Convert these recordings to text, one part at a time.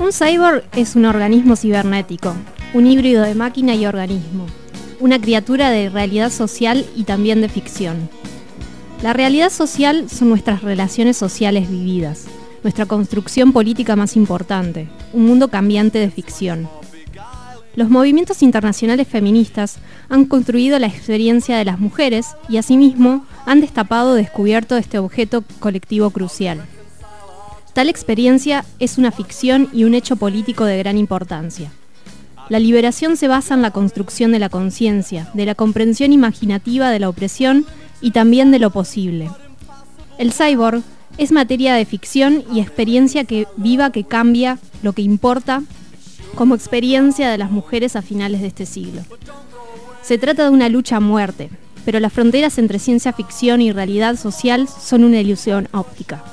Un cyborg es un organismo cibernético, un híbrido de máquina y organismo, una criatura de realidad social y también de ficción. La realidad social son nuestras relaciones sociales vividas, nuestra construcción política más importante, un mundo cambiante de ficción. Los movimientos internacionales feministas han construido la experiencia de las mujeres y asimismo han destapado o descubierto este objeto colectivo crucial. Tal experiencia es una ficción y un hecho político de gran importancia. La liberación se basa en la construcción de la conciencia, de la comprensión imaginativa de la opresión y también de lo posible. El cyborg es materia de ficción y experiencia viva que cambia lo que importa como experiencia de las mujeres a finales de este siglo. Se trata de una lucha a muerte, pero las fronteras entre ciencia ficción y realidad social son una ilusión óptica.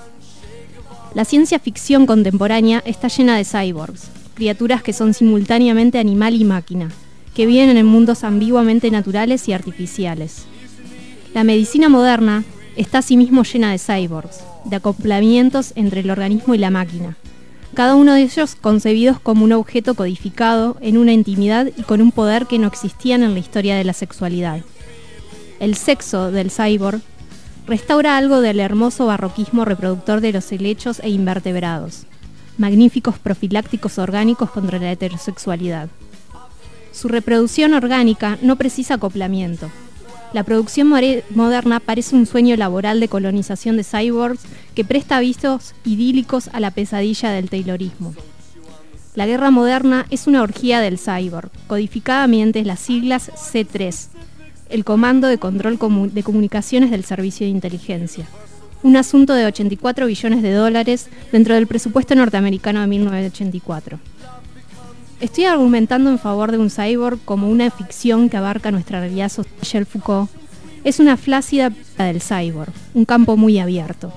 La ciencia ficción contemporánea está llena de cyborgs, criaturas que son simultáneamente animal y máquina, que viven en mundos ambiguamente naturales y artificiales. La medicina moderna está asimismo llena de cyborgs, de acoplamientos entre el organismo y la máquina, cada uno de ellos concebidos como un objeto codificado en una intimidad y con un poder que no existían en la historia de la sexualidad. El sexo del cyborg restaura algo del hermoso barroquismo reproductor de los helechos e invertebrados, magníficos profilácticos orgánicos contra la heterosexualidad. Su reproducción orgánica no precisa acoplamiento. La producción moderna parece un sueño laboral de colonización de cyborgs que presta avisos idílicos a la pesadilla del taylorismo. La guerra moderna es una orgía del cyborg, codificada mediante las siglas C3, el Comando de Control de Comunicaciones del Servicio de Inteligencia, un asunto de $84 billones dentro del presupuesto norteamericano de 1984. Estoy argumentando en favor de un cyborg como una ficción que abarca nuestra realidad social. Michel Foucault es una flácida del cyborg, un campo muy abierto.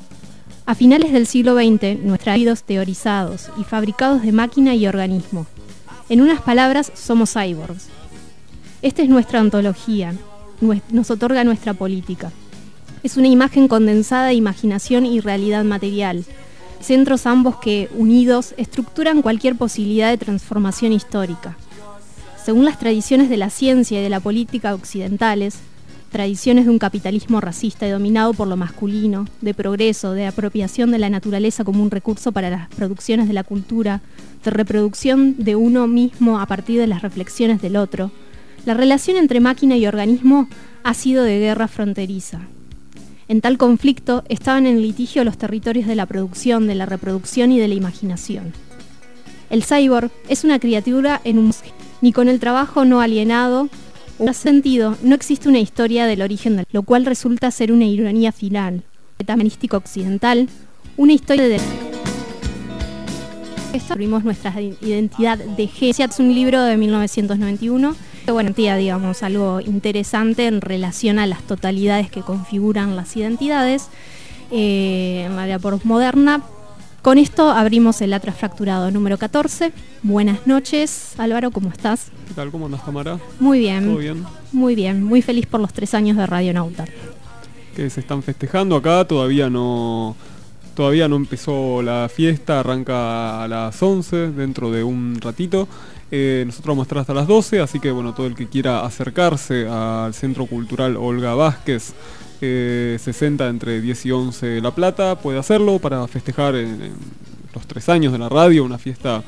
A finales del siglo XX, nuestros individuos teorizados y fabricados de máquina y organismo. En unas palabras, somos cyborgs. Esta es nuestra ontología, nos otorga nuestra política. Es una imagen condensada de imaginación y realidad material, centros ambos que, unidos, estructuran cualquier posibilidad de transformación histórica. Según las tradiciones de la ciencia y de la política occidentales, tradiciones de un capitalismo racista y dominado por lo masculino, de progreso, de apropiación de la naturaleza como un recurso para las producciones de la cultura, de reproducción de uno mismo a partir de las reflexiones del otro, la relación entre máquina y organismo ha sido de guerra fronteriza. En tal conflicto estaban en litigio los territorios de la producción, de la reproducción y de la imaginación. El cyborg es una criatura en un ni con el trabajo no alienado. En ese sentido, no existe una historia del origen del, lo cual resulta ser una ironía final. Metahumanístico occidental, una historia de descubrimos nuestra identidad de género. Es un libro de 1991. Bueno, digamos, algo interesante en relación a las totalidades que configuran las identidades en la era postmoderna. Con esto abrimos el Atlas Fracturado número 14. Buenas noches, Álvaro, ¿cómo estás? ¿Qué tal? ¿Cómo andas, Tamara? Muy bien. ¿Todo bien? Muy bien, muy feliz por los 3 años de Radionauta. Que se están festejando acá, todavía no empezó la fiesta, arranca a las 11, dentro de un ratito. Nosotros vamos a estar hasta las 12, así que bueno, todo el que quiera acercarse al Centro Cultural Olga Vázquez, 60 entre 10 y 11 La Plata, puede hacerlo para festejar en los 3 años de la radio, una fiesta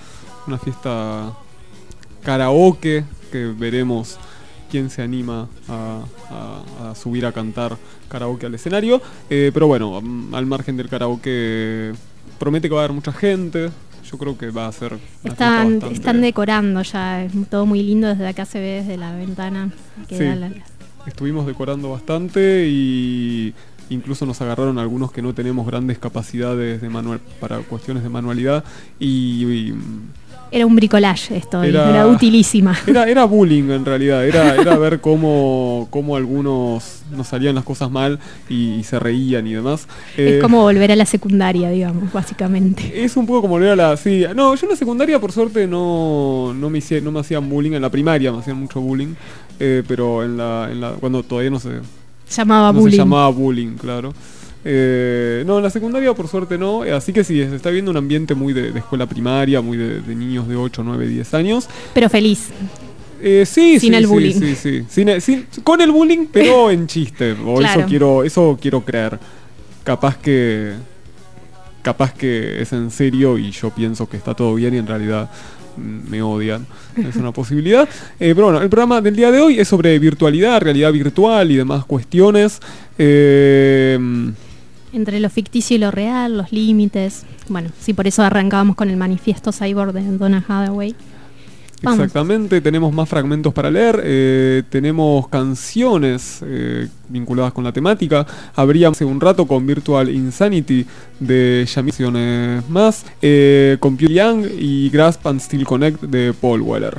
karaoke, que veremos quién se anima a subir a cantar karaoke al escenario, pero bueno, al margen del karaoke promete que va a haber mucha gente. Yo creo que va a ser están decorando ya, es todo muy lindo, desde acá se ve desde la ventana que sí, da estuvimos decorando bastante y incluso nos agarraron algunos que no tenemos grandes capacidades para cuestiones de manualidad y era un bricolage esto, era utilísima. Era bullying en realidad, era ver cómo algunos nos salían las cosas mal y se reían y demás. Es como volver a la secundaria, digamos, básicamente. Es un poco como volver a la... Sí, no, yo en la secundaria por suerte no me hacían bullying, en la primaria me hacían mucho bullying, pero en la cuando todavía no se llamaba no bullying. se llamaba bullying, claro. No, en la secundaria por suerte no, así que sí, se está viendo un ambiente muy de escuela primaria, muy de niños de 8, 9, 10 años. Pero feliz. Sí, sin el bullying. Sí. Con el bullying, pero en chiste. O claro. eso quiero creer. Capaz que es en serio y yo pienso que está todo bien y en realidad me odian. Es una posibilidad. Pero bueno, el programa del día de hoy es sobre virtualidad, realidad virtual y demás cuestiones. Entre lo ficticio y lo real, los límites. Bueno, sí, por eso arrancábamos con el manifiesto cyborg de Donna Haraway. Vamos. Exactamente, tenemos más fragmentos para leer, tenemos canciones vinculadas con la temática. Abríamos hace un rato con Virtual Insanity de Yamil más, Compute Young y Grasp and Still Connect de Paul Weller.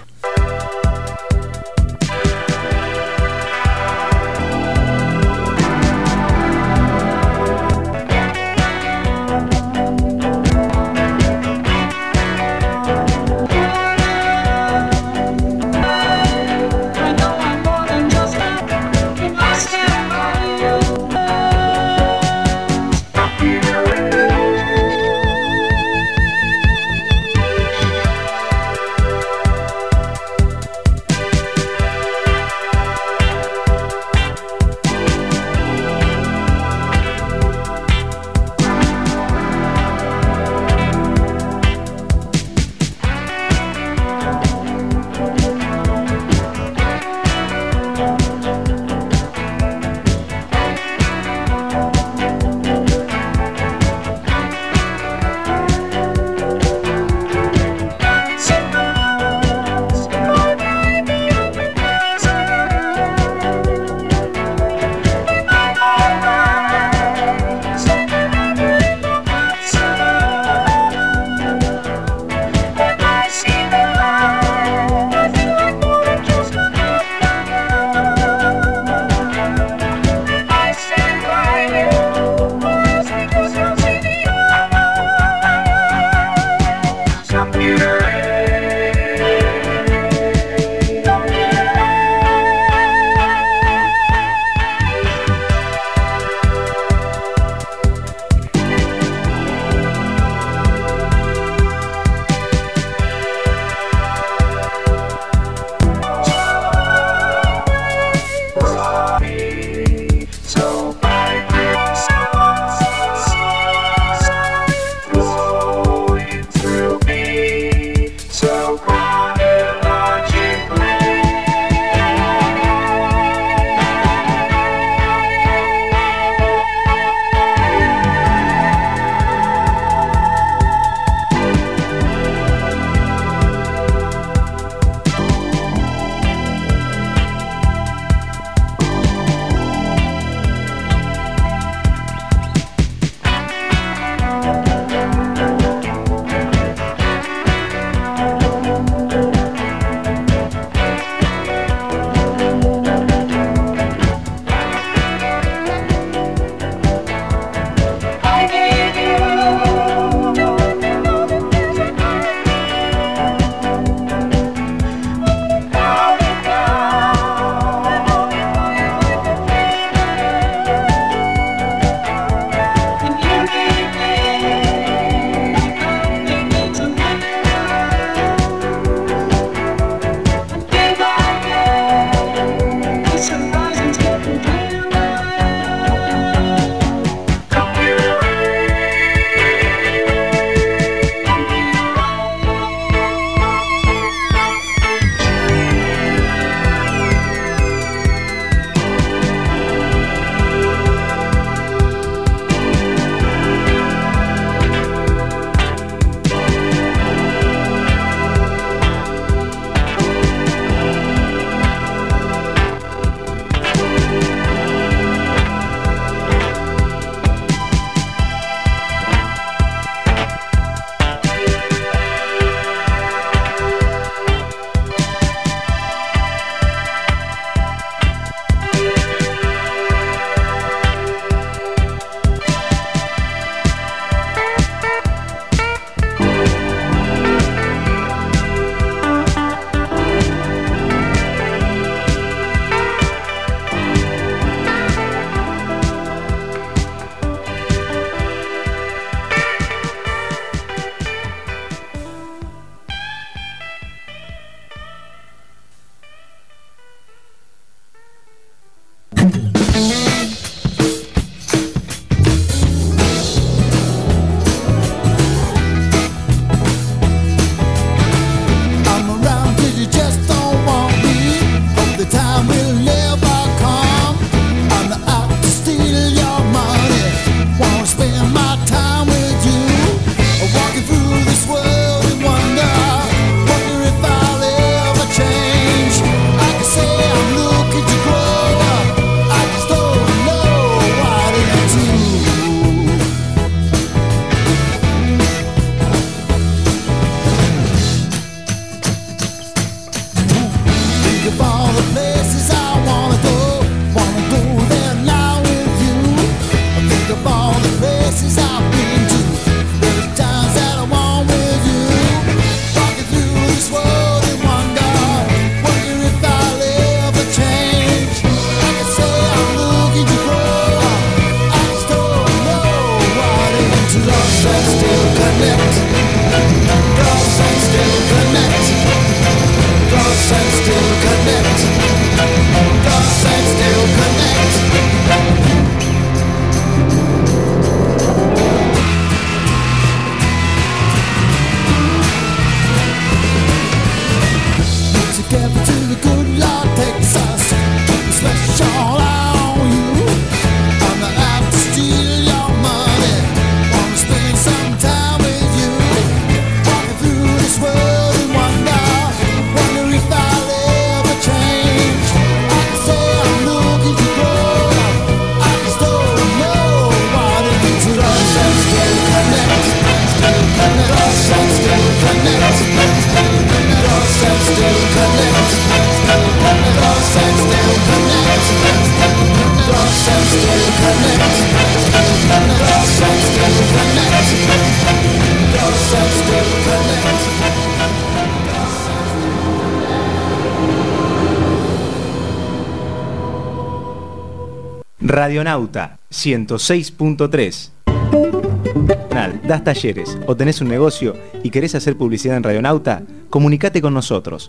Radionauta 106.3. Das talleres o tenés un negocio y querés hacer publicidad en Radionauta, comunicate con nosotros.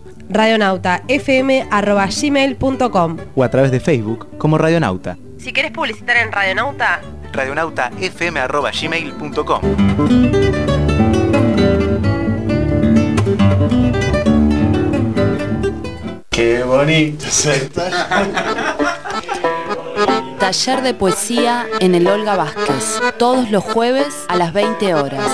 radionautafm@gmail.com o a través de Facebook como Radionauta. Si querés publicitar en Radionauta, radionautafm@gmail.com. Qué bonito. Taller de poesía en el Olga Vázquez, todos los jueves a las 20 horas.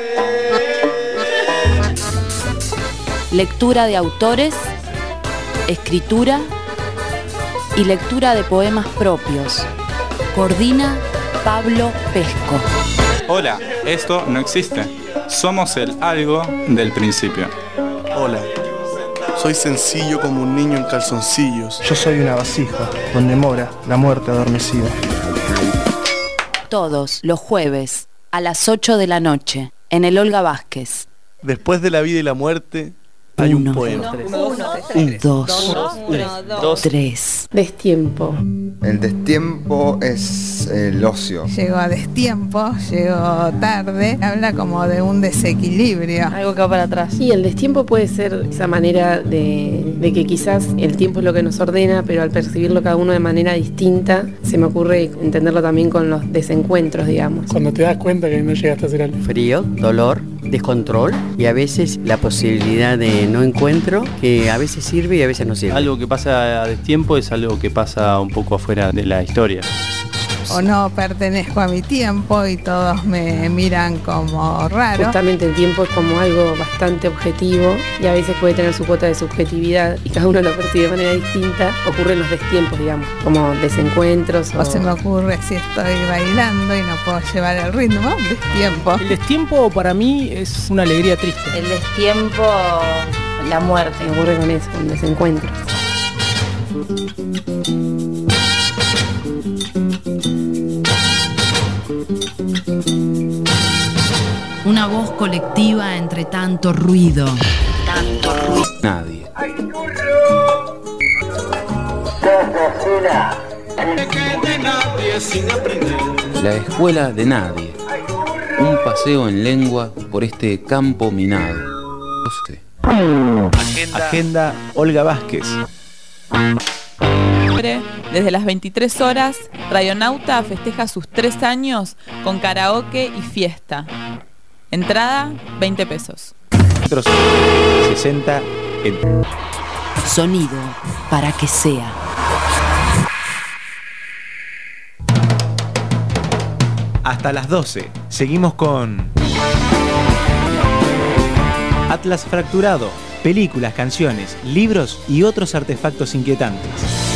Lectura de autores, escritura y lectura de poemas propios. Coordina Pablo Pesco. Hola, esto no existe. Somos el algo del principio. Hola, soy sencillo como un niño en calzoncillos. Yo soy una vasija donde mora la muerte adormecida. Todos los jueves a las 8 de la noche en el Olga Vázquez. Después de la vida y la muerte hay un poema. 2, 3. Destiempo. El destiempo es el ocio. Llegó a destiempo, llegó tarde, habla como de un desequilibrio. Algo que va para atrás. Y el destiempo puede ser esa manera de que quizás el tiempo es lo que nos ordena, pero al percibirlo cada uno de manera distinta, se me ocurre entenderlo también con los desencuentros, digamos. Cuando te das cuenta que no llegaste a hacer algo. Frío, dolor, descontrol y a veces la posibilidad de no encuentro, que a veces sirve y a veces no sirve. Algo que pasa a destiempo es algo que pasa un poco afuera de la historia. O no pertenezco a mi tiempo y todos me miran como raro. Justamente el tiempo es como algo bastante objetivo y a veces puede tener su cuota de subjetividad y cada uno lo percibe de manera distinta. Ocurren los destiempos, digamos, como desencuentros. O se me ocurre si estoy bailando y no puedo llevar el ritmo, destiempo. El destiempo para mí es una alegría triste. El destiempo, la muerte. Me ocurre con eso, con desencuentros. Una voz colectiva entre tanto ruido. Nadie. La escuela de nadie. Un paseo en lengua por este campo minado. Agenda Olga Vázquez. Desde las 23 horas, Radionauta festeja sus 3 años con karaoke y fiesta. Entrada, 20 pesos. 60 en... Sonido para que sea. Hasta las 12. Seguimos con Atlas Fracturado. Películas, canciones, libros y otros artefactos inquietantes.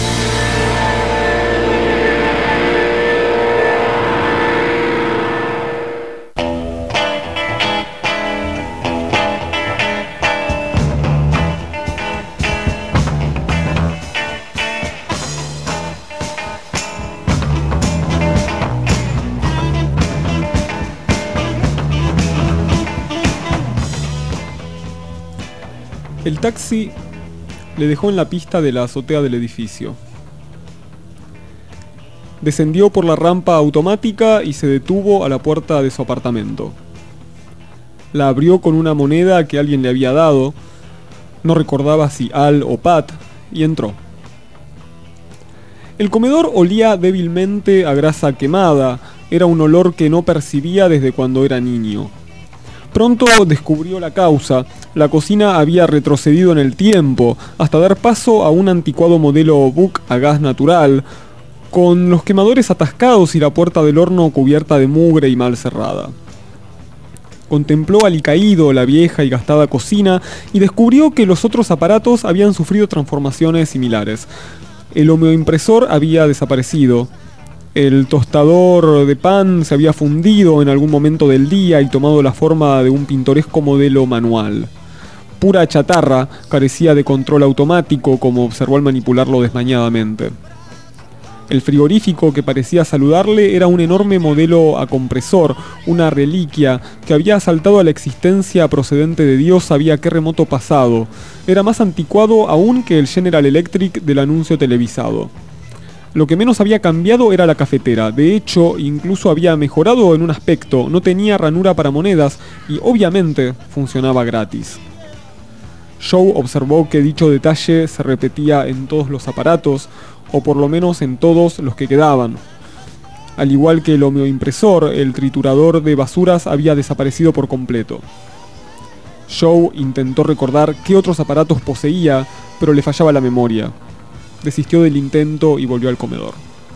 El taxi le dejó en la pista de la azotea del edificio. Descendió por la rampa automática y se detuvo a la puerta de su apartamento. La abrió con una moneda que alguien le había dado, no recordaba si Al o Pat, y entró. El comedor olía débilmente a grasa quemada, era un olor que no percibía desde cuando era niño. Pronto descubrió la causa. La cocina había retrocedido en el tiempo, hasta dar paso a un anticuado modelo Buck a gas natural, con los quemadores atascados y la puerta del horno cubierta de mugre y mal cerrada. Contempló alicaído la vieja y gastada cocina y descubrió que los otros aparatos habían sufrido transformaciones similares. El homeoimpresor había desaparecido. El tostador de pan se había fundido en algún momento del día y tomado la forma de un pintoresco modelo manual. Pura chatarra, carecía de control automático, como observó al manipularlo desmañadamente. El frigorífico que parecía saludarle era un enorme modelo a compresor, una reliquia que había saltado a la existencia procedente de Dios sabía qué remoto pasado. Era más anticuado aún que el General Electric del anuncio televisado. Lo que menos había cambiado era la cafetera. De hecho, incluso había mejorado en un aspecto. No tenía ranura para monedas y obviamente funcionaba gratis. Joe observó que dicho detalle se repetía en todos los aparatos, o por lo menos en todos los que quedaban. Al igual que el homeoimpresor, el triturador de basuras había desaparecido por completo. Joe intentó recordar qué otros aparatos poseía, pero le fallaba la memoria. Desistió del intento y volvió al comedor.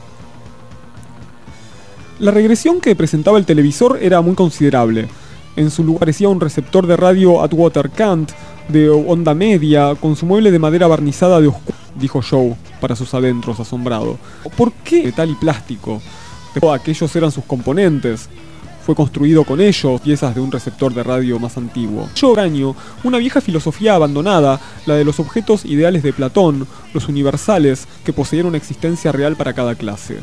La regresión que presentaba el televisor era muy considerable. En su lugar aparecía un receptor de radio Atwater Cant de onda media con su mueble de madera barnizada de oscuro, dijo Joe para sus adentros asombrado. ¿Por qué metal y plástico? Aquellos eran sus componentes. Fue construido con ellos, piezas de un receptor de radio más antiguo. Extraño, una vieja filosofía abandonada, la de los objetos ideales de Platón, los universales, que poseían una existencia real para cada clase.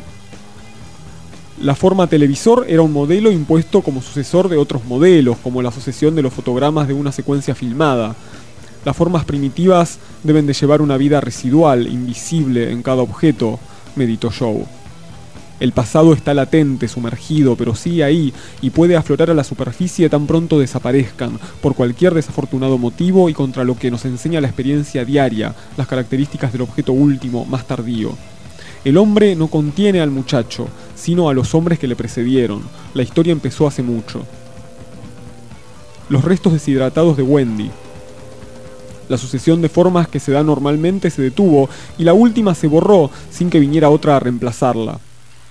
La forma televisor era un modelo impuesto como sucesor de otros modelos, como la sucesión de los fotogramas de una secuencia filmada. Las formas primitivas deben de llevar una vida residual, invisible en cada objeto, meditó Joe. El pasado está latente, sumergido, pero sigue ahí y puede aflorar a la superficie tan pronto desaparezcan, por cualquier desafortunado motivo y contra lo que nos enseña la experiencia diaria, las características del objeto último, más tardío. El hombre no contiene al muchacho, sino a los hombres que le precedieron. La historia empezó hace mucho. Los restos deshidratados de Wendy. La sucesión de formas que se da normalmente se detuvo y la última se borró sin que viniera otra a reemplazarla.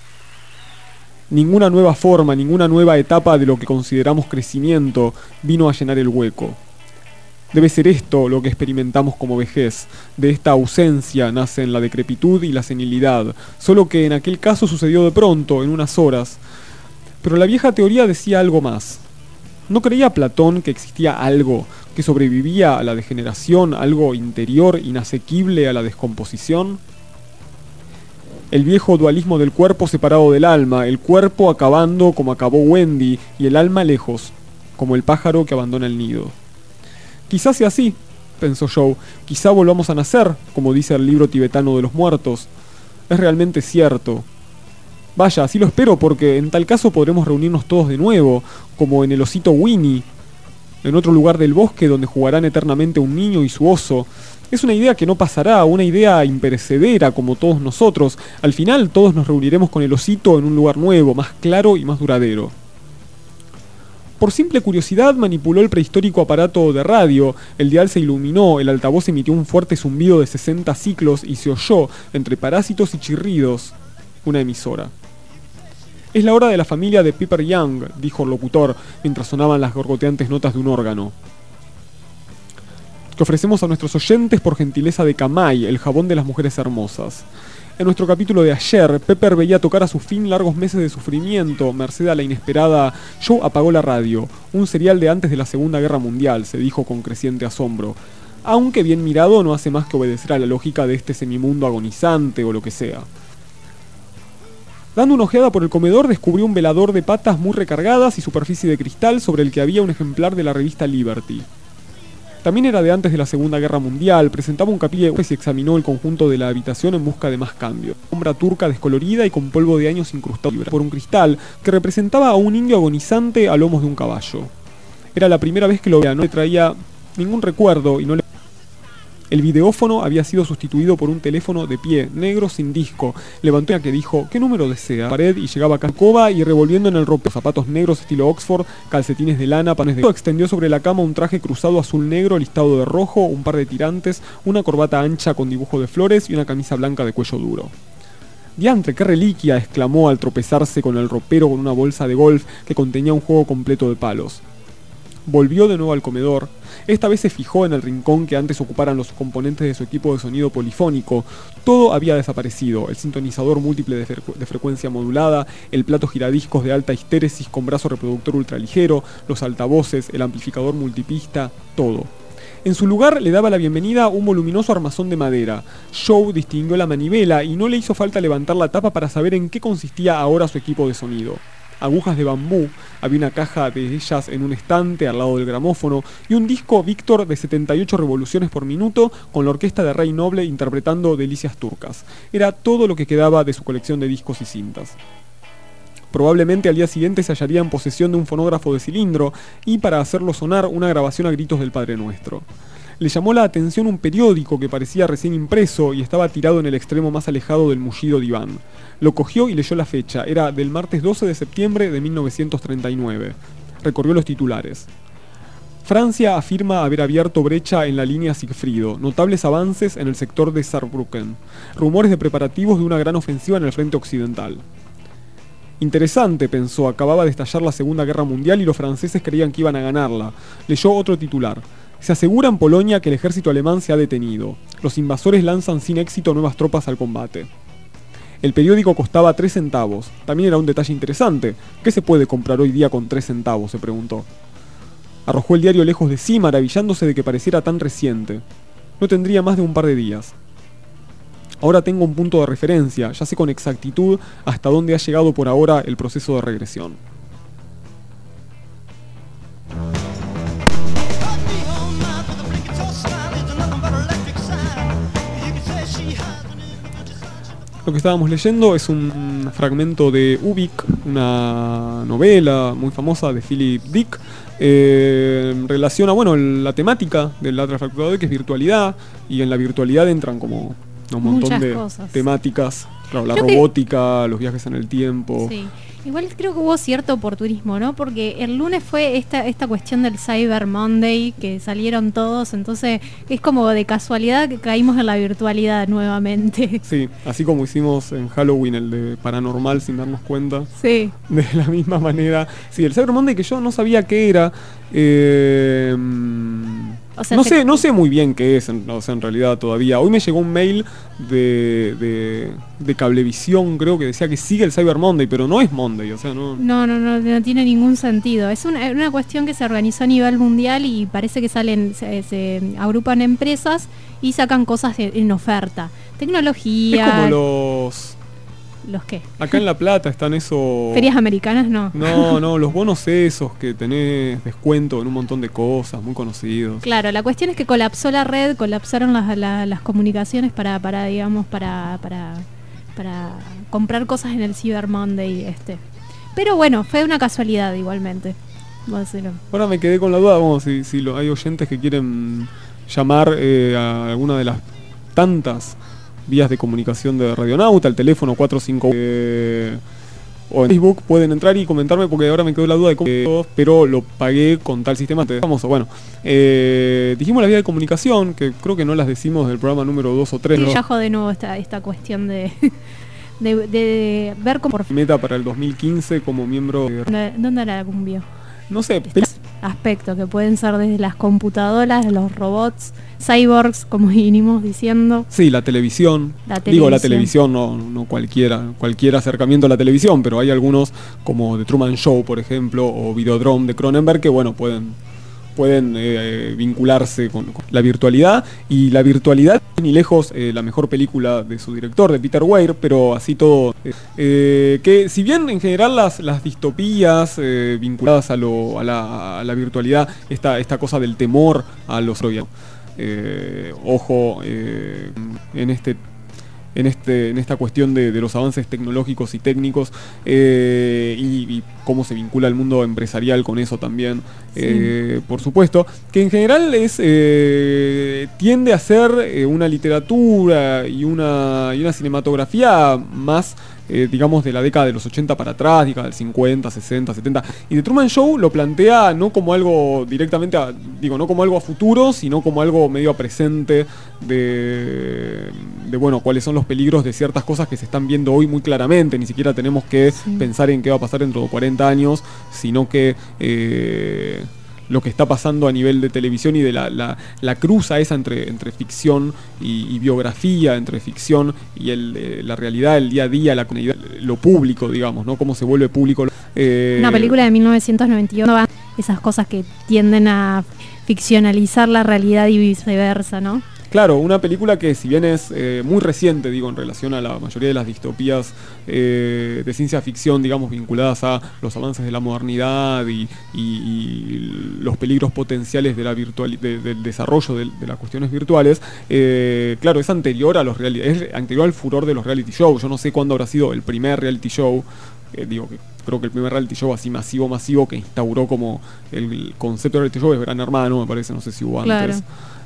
Ninguna nueva forma, ninguna nueva etapa de lo que consideramos crecimiento vino a llenar el hueco. Debe ser esto lo que experimentamos como vejez. De esta ausencia nacen la decrepitud y la senilidad, solo que en aquel caso sucedió de pronto, en unas horas. Pero la vieja teoría decía algo más. ¿No creía Platón que existía algo que sobrevivía a la degeneración, algo interior, inasequible a la descomposición? El viejo dualismo del cuerpo separado del alma, el cuerpo acabando como acabó Wendy y el alma lejos, como el pájaro que abandona el nido. Quizás sea así, pensó Joe, quizá volvamos a nacer, como dice el libro tibetano de los muertos. Es realmente cierto. Vaya, así lo espero porque en tal caso podremos reunirnos todos de nuevo, como en el osito Winnie, en otro lugar del bosque donde jugarán eternamente un niño y su oso. Es una idea que no pasará, una idea imperecedera como todos nosotros. Al final todos nos reuniremos con el osito en un lugar nuevo, más claro y más duradero. Por simple curiosidad manipuló el prehistórico aparato de radio, el dial se iluminó, el altavoz emitió un fuerte zumbido de 60 ciclos y se oyó, entre parásitos y chirridos, una emisora. Es la hora de la familia de Piper Young, dijo el locutor, mientras sonaban las gorgoteantes notas de un órgano. Que ofrecemos a nuestros oyentes por gentileza de Kamai, el jabón de las mujeres hermosas. En nuestro capítulo de ayer, Pepper veía tocar a su fin largos meses de sufrimiento, merced a la inesperada. Joe apagó la radio, un serial de antes de la Segunda Guerra Mundial, se dijo con creciente asombro. Aunque bien mirado no hace más que obedecer a la lógica de este semimundo agonizante o lo que sea. Dando una ojeada por el comedor, descubrió un velador de patas muy recargadas y superficie de cristal sobre el que había un ejemplar de la revista Liberty. También era de antes de la Segunda Guerra Mundial, presentaba un capítulo y examinó el conjunto de la habitación en busca de más cambio. Sombra turca descolorida y con polvo de años incrustado por un cristal que representaba a un indio agonizante a lomos de un caballo. Era la primera vez que lo veía, no le traía ningún recuerdo y no le... El videófono había sido sustituido por un teléfono de pie, negro sin disco. Levantó una que dijo, ¿qué número desea? Pared y llegaba a Cancova y revolviendo en el ropero. Zapatos negros estilo Oxford, calcetines de lana, panes de... Extendió sobre la cama un traje cruzado azul negro listado de rojo, un par de tirantes, una corbata ancha con dibujo de flores y una camisa blanca de cuello duro. ¡Diantre, qué reliquia!, exclamó al tropezarse con el ropero con una bolsa de golf que contenía un juego completo de palos. Volvió de nuevo al comedor. Esta vez se fijó en el rincón que antes ocuparan los componentes de su equipo de sonido polifónico. Todo había desaparecido, el sintonizador múltiple de frecuencia modulada, el plato giradiscos de alta histéresis con brazo reproductor ultraligero, los altavoces, el amplificador multipista, todo. En su lugar le daba la bienvenida un voluminoso armazón de madera. Joe distinguió la manivela y no le hizo falta levantar la tapa para saber en qué consistía ahora su equipo de sonido. agujas de bambú, había una caja de ellas en un estante al lado del gramófono y un disco Víctor de 78 revoluciones por minuto con la orquesta de Rey Noble interpretando Delicias Turcas. Era todo lo que quedaba de su colección de discos y cintas. Probablemente al día siguiente se hallaría en posesión de un fonógrafo de cilindro y para hacerlo sonar una grabación a gritos del Padre Nuestro. Le llamó la atención un periódico que parecía recién impreso y estaba tirado en el extremo más alejado del mullido diván. Lo cogió y leyó la fecha, era del martes 12 de septiembre de 1939. Recorrió los titulares. Francia afirma haber abierto brecha en la línea Sigfrido, notables avances en el sector de Saarbrücken, rumores de preparativos de una gran ofensiva en el frente occidental. Interesante, pensó, acababa de estallar la Segunda Guerra Mundial y los franceses creían que iban a ganarla. Leyó otro titular. Se asegura en Polonia que el ejército alemán se ha detenido. Los invasores lanzan sin éxito nuevas tropas al combate. El periódico costaba 3 centavos. También era un detalle interesante. ¿Qué se puede comprar hoy día con 3 centavos?, se preguntó. Arrojó el diario lejos de sí, maravillándose de que pareciera tan reciente. No tendría más de un par de días. Ahora tengo un punto de referencia, ya sé con exactitud hasta dónde ha llegado por ahora el proceso de regresión. Lo que estábamos leyendo es un fragmento de Ubik, una novela muy famosa de Philip Dick, relaciona, la temática del atrafracturador, que es virtualidad, y en la virtualidad entran como un montón muchas de cosas. Temáticas, claro, la Creo robótica, los viajes en el tiempo. Sí. Igual creo que hubo cierto oportunismo, ¿no? Porque el lunes fue esta cuestión del Cyber Monday, que salieron todos, entonces es como de casualidad que caímos en la virtualidad nuevamente. Sí, así como hicimos en Halloween el de Paranormal sin darnos cuenta. Sí. De la misma manera. Sí, el Cyber Monday, que yo no sabía qué era. O sea, no sé muy bien qué es, en realidad todavía. Hoy me llegó un mail de Cablevisión, creo, que decía que sigue el Cyber Monday, pero no es Monday, o sea, no tiene ningún sentido. Es una cuestión que se organizó a nivel mundial y parece que se agrupan empresas y sacan cosas en oferta. Tecnología. Es como los... ¿Los qué? Acá en La Plata están esos... ¿Ferias americanas? No. No, los bonos esos que tenés descuento en un montón de cosas, muy conocidos. Claro, la cuestión es que colapsó la red, colapsaron las comunicaciones para comprar cosas en el Cyber Monday Pero bueno, fue una casualidad igualmente. Ahora me quedé con la duda, si hay oyentes que quieren llamar a alguna de las tantas vías de comunicación de Radionauta, el teléfono 45 o en Facebook pueden entrar y comentarme, porque ahora me quedó la duda de cómo, pero lo pagué con tal sistema famoso. Dijimos la vía de comunicación, que creo que no las decimos del programa número 2 o 3. Sí, ya de nuevo esta cuestión de ver cómo... Meta para el 2015 como miembro... ¿Dónde la cumbió? No sé, aspectos que pueden ser desde las computadoras, los robots, cyborgs, como vinimos diciendo. Sí, la televisión. Digo, la televisión, no cualquier acercamiento a la televisión, pero hay algunos como The Truman Show, por ejemplo, o Videodrome de Cronenberg, que pueden vincularse con la virtualidad. Y la virtualidad, ni lejos, la mejor película de su director, de Peter Weir, pero así todo. Que si bien en general las distopías vinculadas a la virtualidad, esta cosa del temor a los en esta cuestión de los avances tecnológicos y técnicos y cómo se vincula el mundo empresarial con eso también, por supuesto, que en general tiende a ser una literatura y una cinematografía más digamos de la década de los 80 para atrás, década del 50, 60, 70, y The Truman Show lo plantea no como algo directamente no como algo a futuro, sino como algo medio a presente de cuáles son los peligros de ciertas cosas que se están viendo hoy muy claramente. Ni siquiera tenemos que pensar en qué va a pasar dentro de 40 años, sino que lo que está pasando a nivel de televisión y de la cruza esa entre ficción y biografía, entre ficción y la realidad, el día a día, lo público, digamos, ¿no? Cómo se vuelve público. Una película de 1991, esas cosas que tienden a ficcionalizar la realidad y viceversa, ¿no? Claro, una película que si bien es muy reciente, digo, en relación a la mayoría de las distopías de ciencia ficción, digamos, vinculadas a los avances de la modernidad y los peligros potenciales de la del desarrollo de las cuestiones virtuales, claro, es anterior a los es anterior al furor de los reality shows. Yo no sé cuándo habrá sido el primer reality show. Digo que creo que el primer reality show así masivo que instauró como el concepto de reality show es Gran Hermano, me parece, no sé si hubo antes.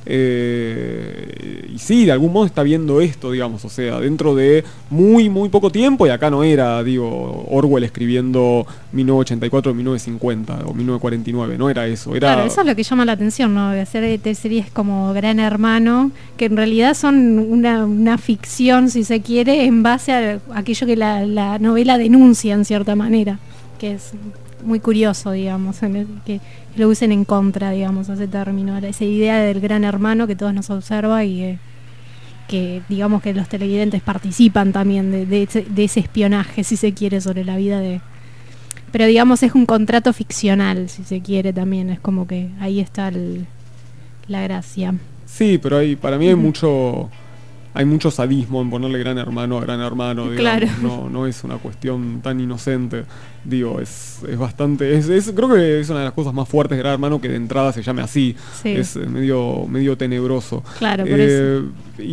Y sí, de algún modo está viendo esto, digamos, o sea, dentro de muy poco tiempo, y acá no era, digo, Orwell escribiendo 1984, 1950 o 1949, no era eso, era... Claro, eso es lo que llama la atención, ¿no? De hacer series como Gran Hermano, que en realidad son una ficción, si se quiere, en base a aquello que la novela denuncia en cierta manera, que es muy curioso, digamos, que lo usen en contra, digamos, a ese término, esa idea del gran hermano que todos nos observa y que digamos que los televidentes participan también de ese espionaje, si se quiere, sobre la vida de... Pero digamos es un contrato ficcional, si se quiere, también, es como que ahí está la gracia. Sí, pero para mí hay mucho sadismo en ponerle Gran Hermano a Gran Hermano, digamos. Claro. No es una cuestión tan inocente, digo, es bastante, creo que es una de las cosas más fuertes de Gran Hermano, que de entrada se llame así, sí. Es medio tenebroso. Claro, por eso.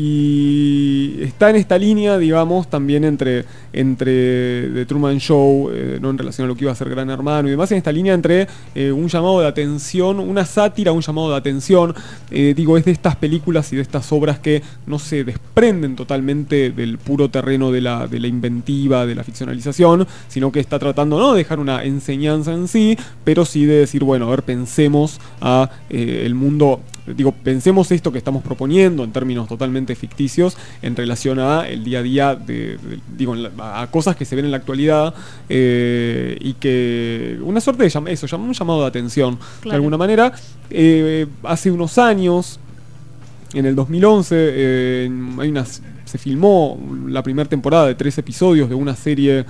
Y está en esta línea, digamos, también entre The Truman Show, no en relación a lo que iba a ser Gran Hermano y demás, en esta línea entre un llamado de atención, una sátira, un llamado de atención, digo, es de estas películas y de estas obras que no se desprenden totalmente del puro terreno de la inventiva, de la ficcionalización, sino que está tratando no de dejar una enseñanza en sí, pero sí de decir, bueno, a ver, pensemos a el mundo, digo, pensemos esto que estamos proponiendo en términos totalmente ficticios en relación a el día a día digo, a cosas que se ven en la actualidad, y que una suerte de un llamado de atención, claro. De alguna manera. Hace unos años, en el 2011, se filmó la primera temporada de 3 episodios de una serie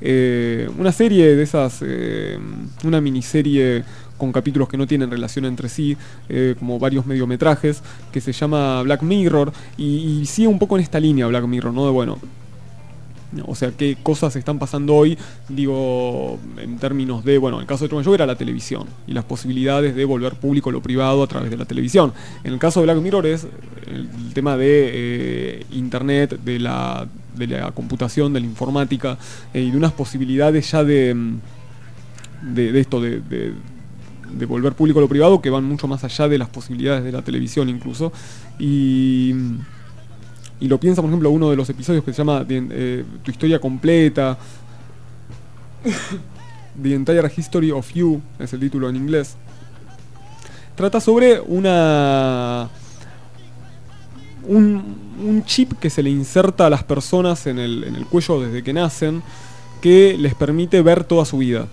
de esas, una miniserie con capítulos que no tienen relación entre sí, como varios mediometrajes, que se llama Black Mirror, y sigue un poco en esta línea Black Mirror, ¿no? De bueno, o sea, qué cosas están pasando hoy, digo, en términos de, bueno, en el caso de Truman Show era la televisión y las posibilidades de volver público lo privado a través de la televisión. En el caso de Black Mirror es el tema de internet, de la computación, de la informática, y de unas posibilidades ya de esto, de volver público lo privado, que van mucho más allá de las posibilidades de la televisión incluso. Y lo piensa, por ejemplo, uno de los episodios que se llama Tu historia completa, The Entire History of You, es el título en inglés. Trata sobre un chip que se le inserta a las personas en el cuello desde que nacen, que les permite ver toda su vida.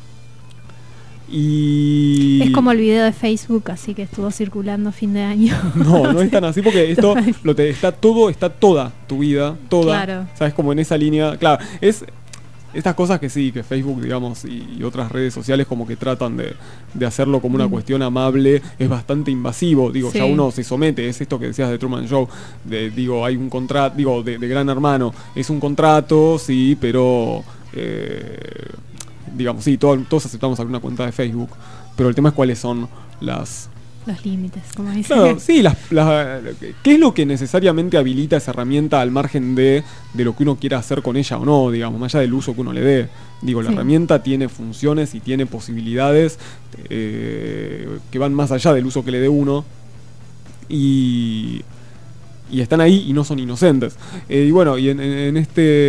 Y... es como el video de Facebook, así que estuvo circulando a fin de año. No es tan así, porque esto está toda tu vida, toda. Claro. ¿Sabes? Como en esa línea. Claro, es estas cosas que sí, que Facebook, digamos, y otras redes sociales como que tratan de hacerlo como una cuestión amable, es bastante invasivo. Digo, sí. Ya uno se somete, es esto que decías de Truman Show, digo, hay un contrato, digo, de Gran Hermano, es un contrato, sí, pero... digamos, sí, todos aceptamos alguna cuenta de Facebook, pero el tema es cuáles son los límites, como dicen. Claro, sí, ¿qué es lo que necesariamente habilita esa herramienta al margen de lo que uno quiera hacer con ella o no, digamos, más allá del uso que uno le dé? Digo, la herramienta tiene funciones y tiene posibilidades que van más allá del uso que le dé uno, y están ahí y no son inocentes. Y bueno, y en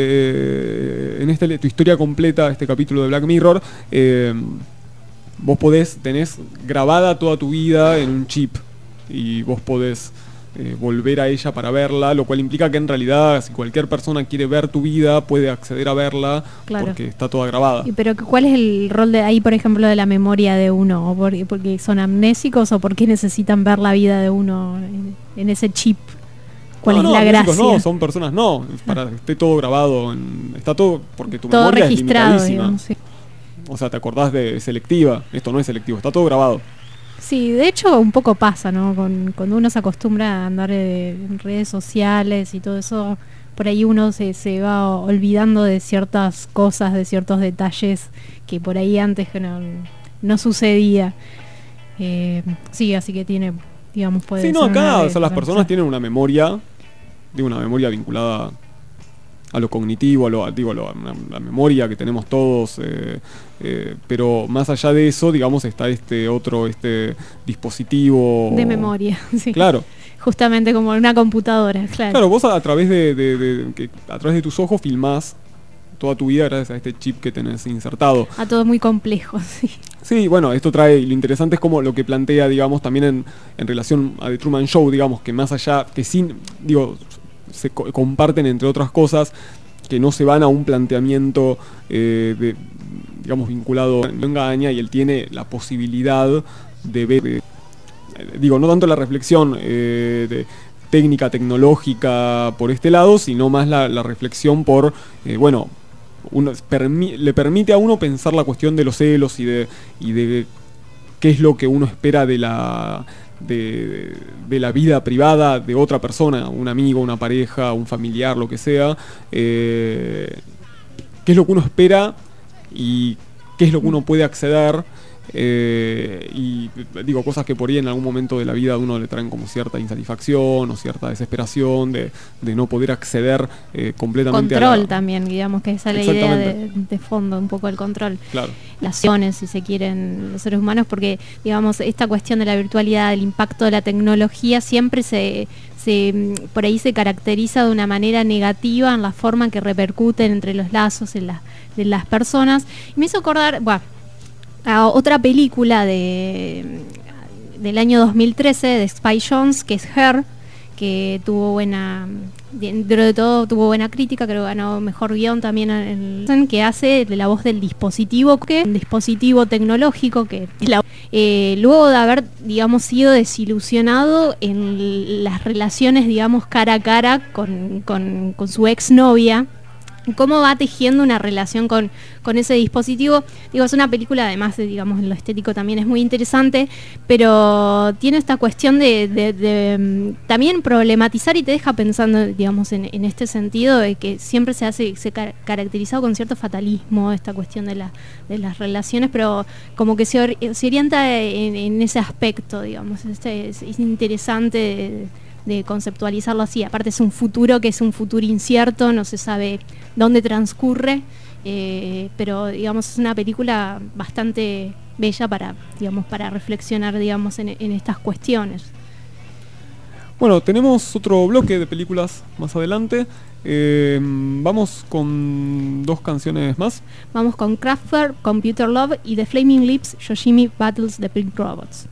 Tu historia completa, este capítulo de Black Mirror, vos tenés grabada toda tu vida en un chip, y vos podés volver a ella para verla, lo cual implica que en realidad si cualquier persona quiere ver tu vida puede acceder a verla, claro, porque está toda grabada. Pero ¿cuál es el rol de ahí, por ejemplo, de la memoria de uno? ¿O porque son amnésicos o por qué necesitan ver la vida de uno en ese chip? ¿Cuál es la gracia? No, son personas, para que esté todo grabado, está todo, porque tu todo memoria registrado, es limitadísima. Digamos, sí. O sea, te acordás de selectiva, esto no es selectivo, está todo grabado. Sí, de hecho un poco pasa, ¿no? Cuando uno se acostumbra a andar en redes sociales y todo eso, por ahí uno se va olvidando de ciertas cosas, de ciertos detalles que por ahí antes no sucedía. Sí, así que tiene, digamos, puede ser. Sí, no, acá una las personas tienen una memoria vinculada a lo cognitivo, la memoria que tenemos todos, pero más allá de eso, digamos, está este dispositivo de memoria, sí. Claro. Justamente como una computadora, claro. Claro, vos a través de tus ojos filmás toda tu vida gracias a este chip que tenés insertado. A todo muy complejo, sí. Sí, bueno, esto trae, lo interesante es como lo que plantea, digamos, también en relación a The Truman Show, digamos, que más allá, que se comparten entre otras cosas, que no se van a un planteamiento digamos, vinculado, no engaña, y él tiene la posibilidad de ver, no tanto la reflexión de técnica, tecnológica por este lado, sino más la reflexión por, le permite a uno pensar la cuestión de los celos y de qué es lo que uno espera de la vida privada de otra persona, un amigo, una pareja, un familiar, lo que sea, qué es lo que uno espera y qué es lo que uno puede acceder, y digo, cosas que por ahí en algún momento de la vida a uno le traen como cierta insatisfacción o cierta desesperación de no poder acceder completamente control también, digamos, que esa es la idea de fondo, un poco el control. Claro. Las acciones, si se quieren, los seres humanos, porque digamos, esta cuestión de la virtualidad, el impacto de la tecnología siempre por ahí se caracteriza de una manera negativa en la forma que repercuten entre los lazos de las personas. Y me hizo acordar, a otra película del año 2013 de Spike Jonze, que es Her, que dentro de todo tuvo buena crítica, creo que ganó mejor guión también, que hace de la voz del dispositivo, un dispositivo tecnológico que luego de haber, digamos, sido desilusionado en las relaciones, digamos, cara a cara con su exnovia, cómo va tejiendo una relación con ese dispositivo. Digo, es una película, además, digamos, en lo estético también es muy interesante, pero tiene esta cuestión de también problematizar y te deja pensando, digamos, en este sentido de que siempre se caracterizado con cierto fatalismo esta cuestión de las relaciones, pero como que se orienta en ese aspecto, digamos. Es interesante de conceptualizarlo así. Aparte es un futuro que es un futuro incierto, no se sabe dónde transcurre, pero digamos es una película bastante bella para reflexionar, digamos, en estas cuestiones. Bueno, tenemos otro bloque de películas más adelante. Vamos con 2 canciones más. Vamos con Kraftwerk, Computer Love, y The Flaming Lips, Yoshimi Battles the Pink Robots.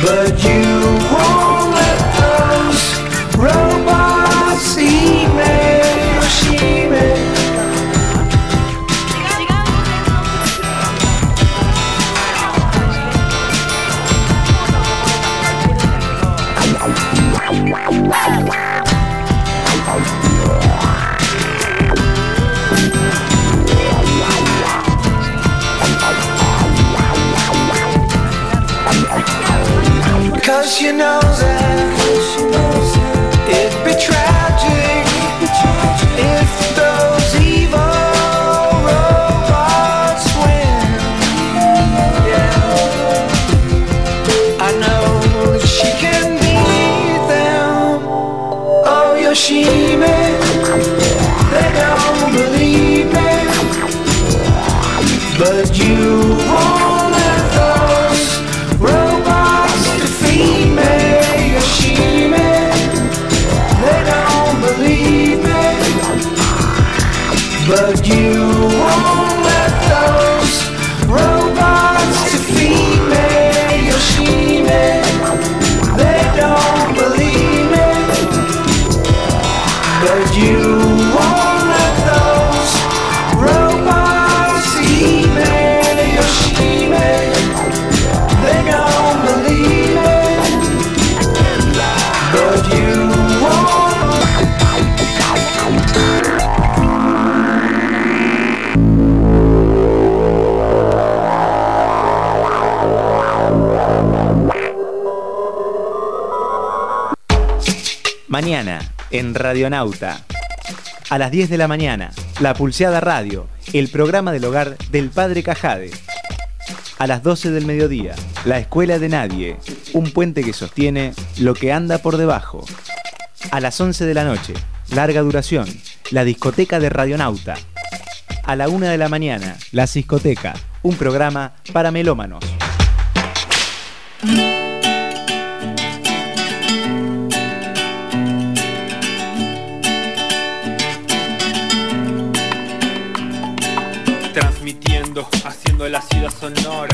but you won't let those robots see me or see me. Cause you know that it'd be tragic if those evil robots win. Yeah, I know that she can beat them. Oh, Yoshimi, they don't believe me, but you won't let those robots defeat me, Yoshimi. They don't believe me, but you won't let those robots defeat me, Yoshimi. They don't believe me, but you won't let those robots eat me, Yoshimi. They don't believe me, but you won't. Mañana, en Radionauta. A las 10 de la mañana, La Pulseada Radio, el programa del hogar del Padre Cajade. A las 12 del mediodía, La Escuela de Nadie, un puente que sostiene lo que anda por debajo. A las 11 de la noche, larga duración, La Discoteca de Radionauta. A la 1 de la mañana, La Ciscoteca, un programa para melómanos. Transmitiendo, haciendo la ciudad sonora.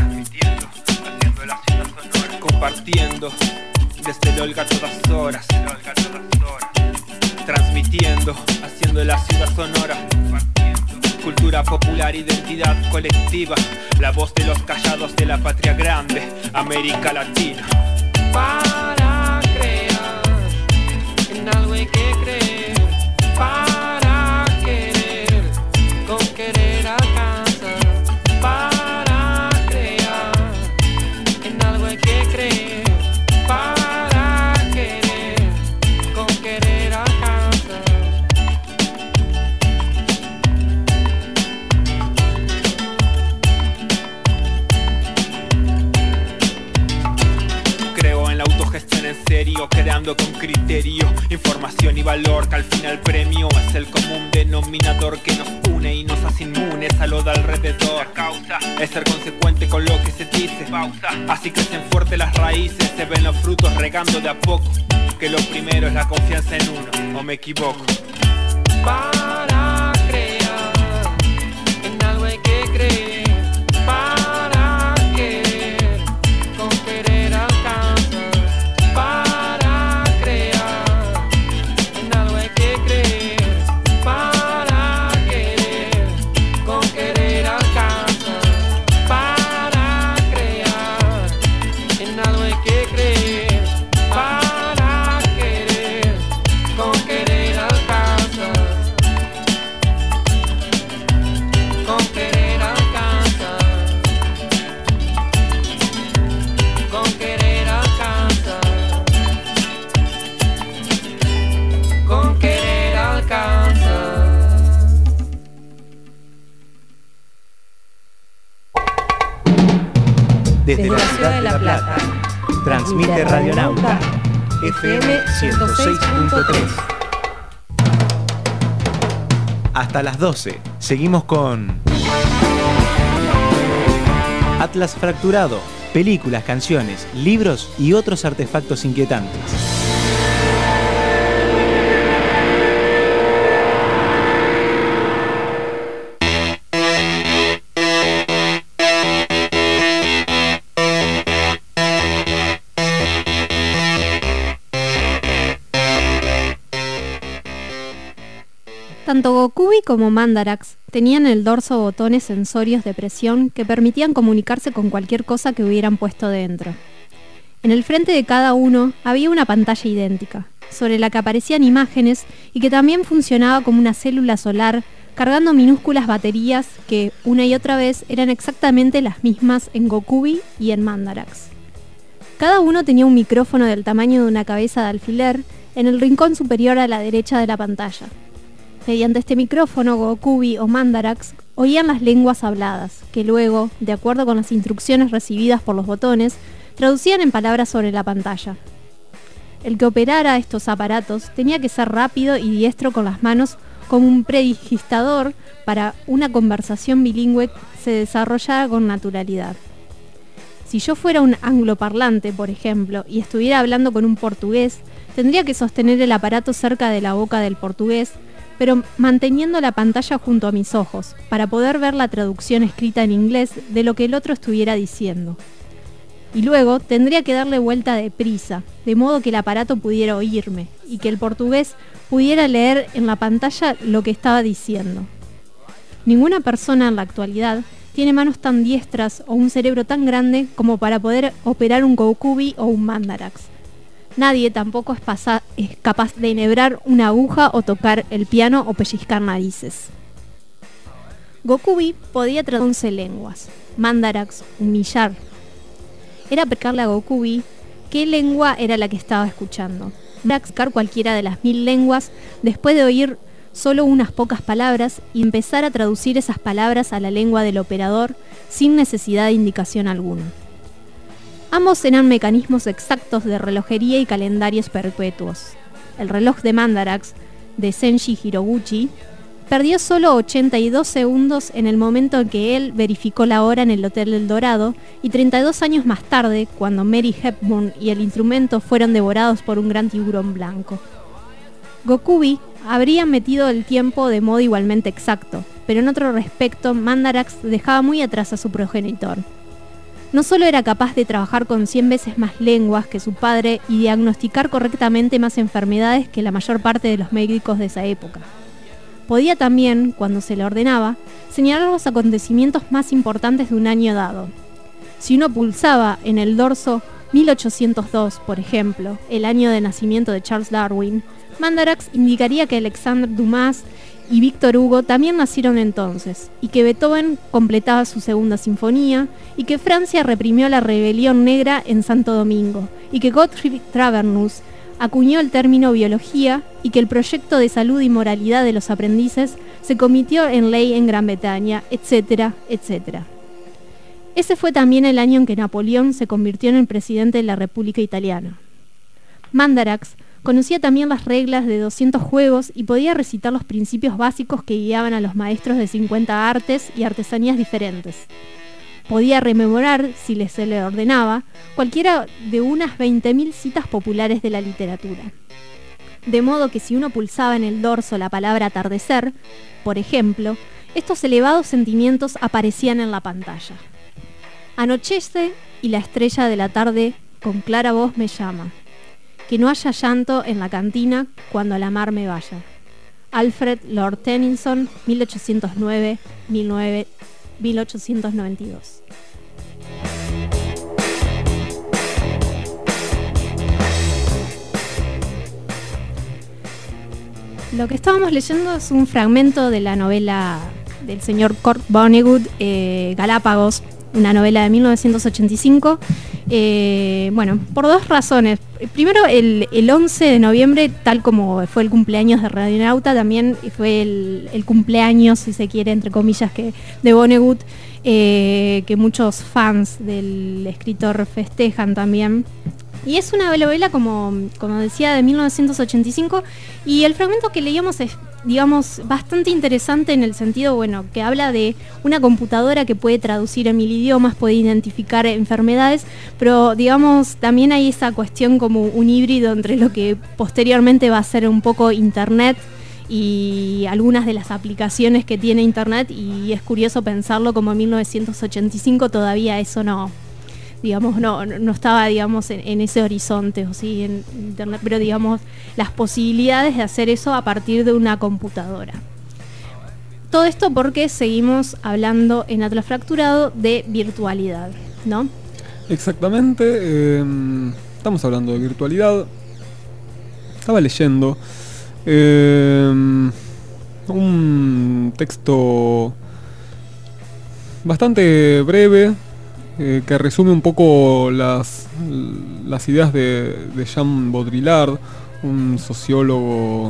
Compartiendo desde el Olga a todas horas. Transmitiendo, haciendo la ciudad sonora. Cultura popular, identidad colectiva. La voz de los callados de la patria grande, América Latina. Para crear, en algo hay que creer. Para querer, con querer alcanza. Para crear, en algo hay que creer. Para querer, con querer alcanza. Creo en la autogestión en serio, creando con criterio, información y valor, que al final el premio es el común denominador que nos une y nos hace inmunes a lo de alrededor. La causa es ser consecuente con lo que se dice. Pausa. Así crecen fuertes las raíces, se ven los frutos regando de a poco. Que lo primero es la confianza en uno, ¿o me equivoco? Para crear, en algo hay que creer. Para querer, con querer alcanza. Para crear, en algo hay que creer. Para querer, con querer alcanza. Para crear, en algo hay que creer. Para querer, con querer alcanza. Con querer alcanza. Con querer alcanza. Con querer alcanza. Desde la ciudad de La Plata, transmite Radionauta, FM 106.3. Hasta las 12, seguimos con Atlas Fracturado, películas, canciones, libros y otros artefactos inquietantes. Tanto Gokubi como Mandarax tenían en el dorso botones sensorios de presión que permitían comunicarse con cualquier cosa que hubieran puesto dentro. En el frente de cada uno había una pantalla idéntica, sobre la que aparecían imágenes y que también funcionaba como una célula solar, cargando minúsculas baterías que, una y otra vez, eran exactamente las mismas en Gokubi y en Mandarax. Cada uno tenía un micrófono del tamaño de una cabeza de alfiler en el rincón superior a la derecha de la pantalla. Mediante este micrófono, Gokubi o Mandarax oían las lenguas habladas, que luego, de acuerdo con las instrucciones recibidas por los botones, traducían en palabras sobre la pantalla. El que operara estos aparatos tenía que ser rápido y diestro con las manos, como un predigitador para una conversación bilingüe se desarrollara con naturalidad. Si yo fuera un angloparlante, por ejemplo, y estuviera hablando con un portugués, tendría que sostener el aparato cerca de la boca del portugués, pero manteniendo la pantalla junto a mis ojos, para poder ver la traducción escrita en inglés de lo que el otro estuviera diciendo. Y luego tendría que darle vuelta deprisa, de modo que el aparato pudiera oírme, y que el portugués pudiera leer en la pantalla lo que estaba diciendo. Ninguna persona en la actualidad tiene manos tan diestras o un cerebro tan grande como para poder operar un Gokubi o un Mandarax. Nadie tampoco es capaz de enhebrar una aguja o tocar el piano o pellizcar narices. Gokubi podía traducir 11 lenguas, Mandarax un millar. Era preguntarle a Gokubi qué lengua era la que estaba escuchando. Practicar cualquiera de las 1000 lenguas después de oír solo unas pocas palabras y empezar a traducir esas palabras a la lengua del operador sin necesidad de indicación alguna. Ambos eran mecanismos exactos de relojería y calendarios perpetuos. El reloj de Mandarax, de Senshi Hiroguchi, perdió solo 82 segundos en el momento en que él verificó la hora en el Hotel del Dorado, y 32 años más tarde, cuando Mary Hepburn y el instrumento fueron devorados por un gran tiburón blanco. Gokubi habría metido el tiempo de modo igualmente exacto, pero en otro respecto Mandarax dejaba muy atrás a su progenitor. No solo era capaz de trabajar con 100 veces más lenguas que su padre y diagnosticar correctamente más enfermedades que la mayor parte de los médicos de esa época. Podía también, cuando se le ordenaba, señalar los acontecimientos más importantes de un año dado. Si uno pulsaba en el dorso 1802, por ejemplo, el año de nacimiento de Charles Darwin, Mandarax indicaría que Alexandre Dumas y Víctor Hugo también nacieron entonces, y que Beethoven completaba su segunda sinfonía, y que Francia reprimió la rebelión negra en Santo Domingo, y que Gottfried Travernus acuñó el término biología, y que el proyecto de salud y moralidad de los aprendices se convirtió en ley en Gran Bretaña, etcétera, etcétera. Ese fue también el año en que Napoleón se convirtió en el presidente de la República Italiana. Mandarax conocía también las reglas de 200 juegos y podía recitar los principios básicos que guiaban a los maestros de 50 artes y artesanías diferentes. Podía rememorar, si se le ordenaba, cualquiera de unas 20.000 citas populares de la literatura. De modo que si uno pulsaba en el dorso la palabra atardecer, por ejemplo, estos elevados sentimientos aparecían en la pantalla. Anochece y la estrella de la tarde con clara voz me llama. Que no haya llanto en la cantina cuando la mar me vaya. Alfred Lord Tennyson, 1809-1892. Lo que estábamos leyendo es un fragmento de la novela del señor Kurt Vonnegut, Galápagos, una novela de 1985. Bueno, por dos razones. Primero, el 11 de noviembre, tal como fue el cumpleaños de Radionauta, también fue el cumpleaños, si se quiere, entre comillas, de Vonnegut, que muchos fans del escritor festejan también. Y es una novela, como decía, de 1985, y el fragmento que leíamos es, digamos, bastante interesante en el sentido, bueno, que habla de una computadora que puede traducir en 1000 idiomas, puede identificar enfermedades, pero, digamos, también hay esa cuestión como un híbrido entre lo que posteriormente va a ser un poco Internet y algunas de las aplicaciones que tiene Internet, y es curioso pensarlo como en 1985 todavía eso no estaba, digamos, en ese horizonte, o sí, en Internet, pero, digamos, las posibilidades de hacer eso a partir de una computadora. Todo esto porque seguimos hablando en Atlas Fracturado de virtualidad, ¿no? Exactamente, estamos hablando de virtualidad. Estaba leyendo un texto bastante breve que resume un poco las ideas de Jean Baudrillard, un sociólogo,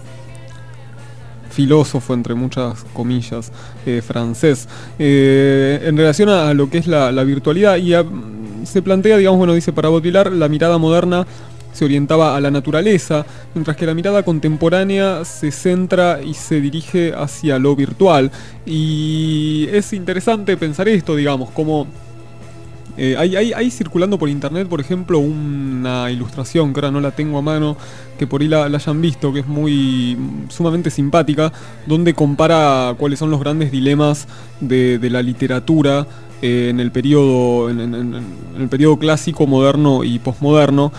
filósofo entre muchas comillas, francés, en relación a lo que es la virtualidad, y se plantea, digamos, bueno, dice, para Baudrillard la mirada moderna se orientaba a la naturaleza, mientras que la mirada contemporánea se centra y se dirige hacia lo virtual. Y es interesante pensar esto, digamos, como hay circulando por internet, por ejemplo, una ilustración que ahora no la tengo a mano, que por ahí la hayan visto, que es sumamente simpática, donde compara cuáles son los grandes dilemas de la literatura en el periodo clásico, moderno y posmoderno,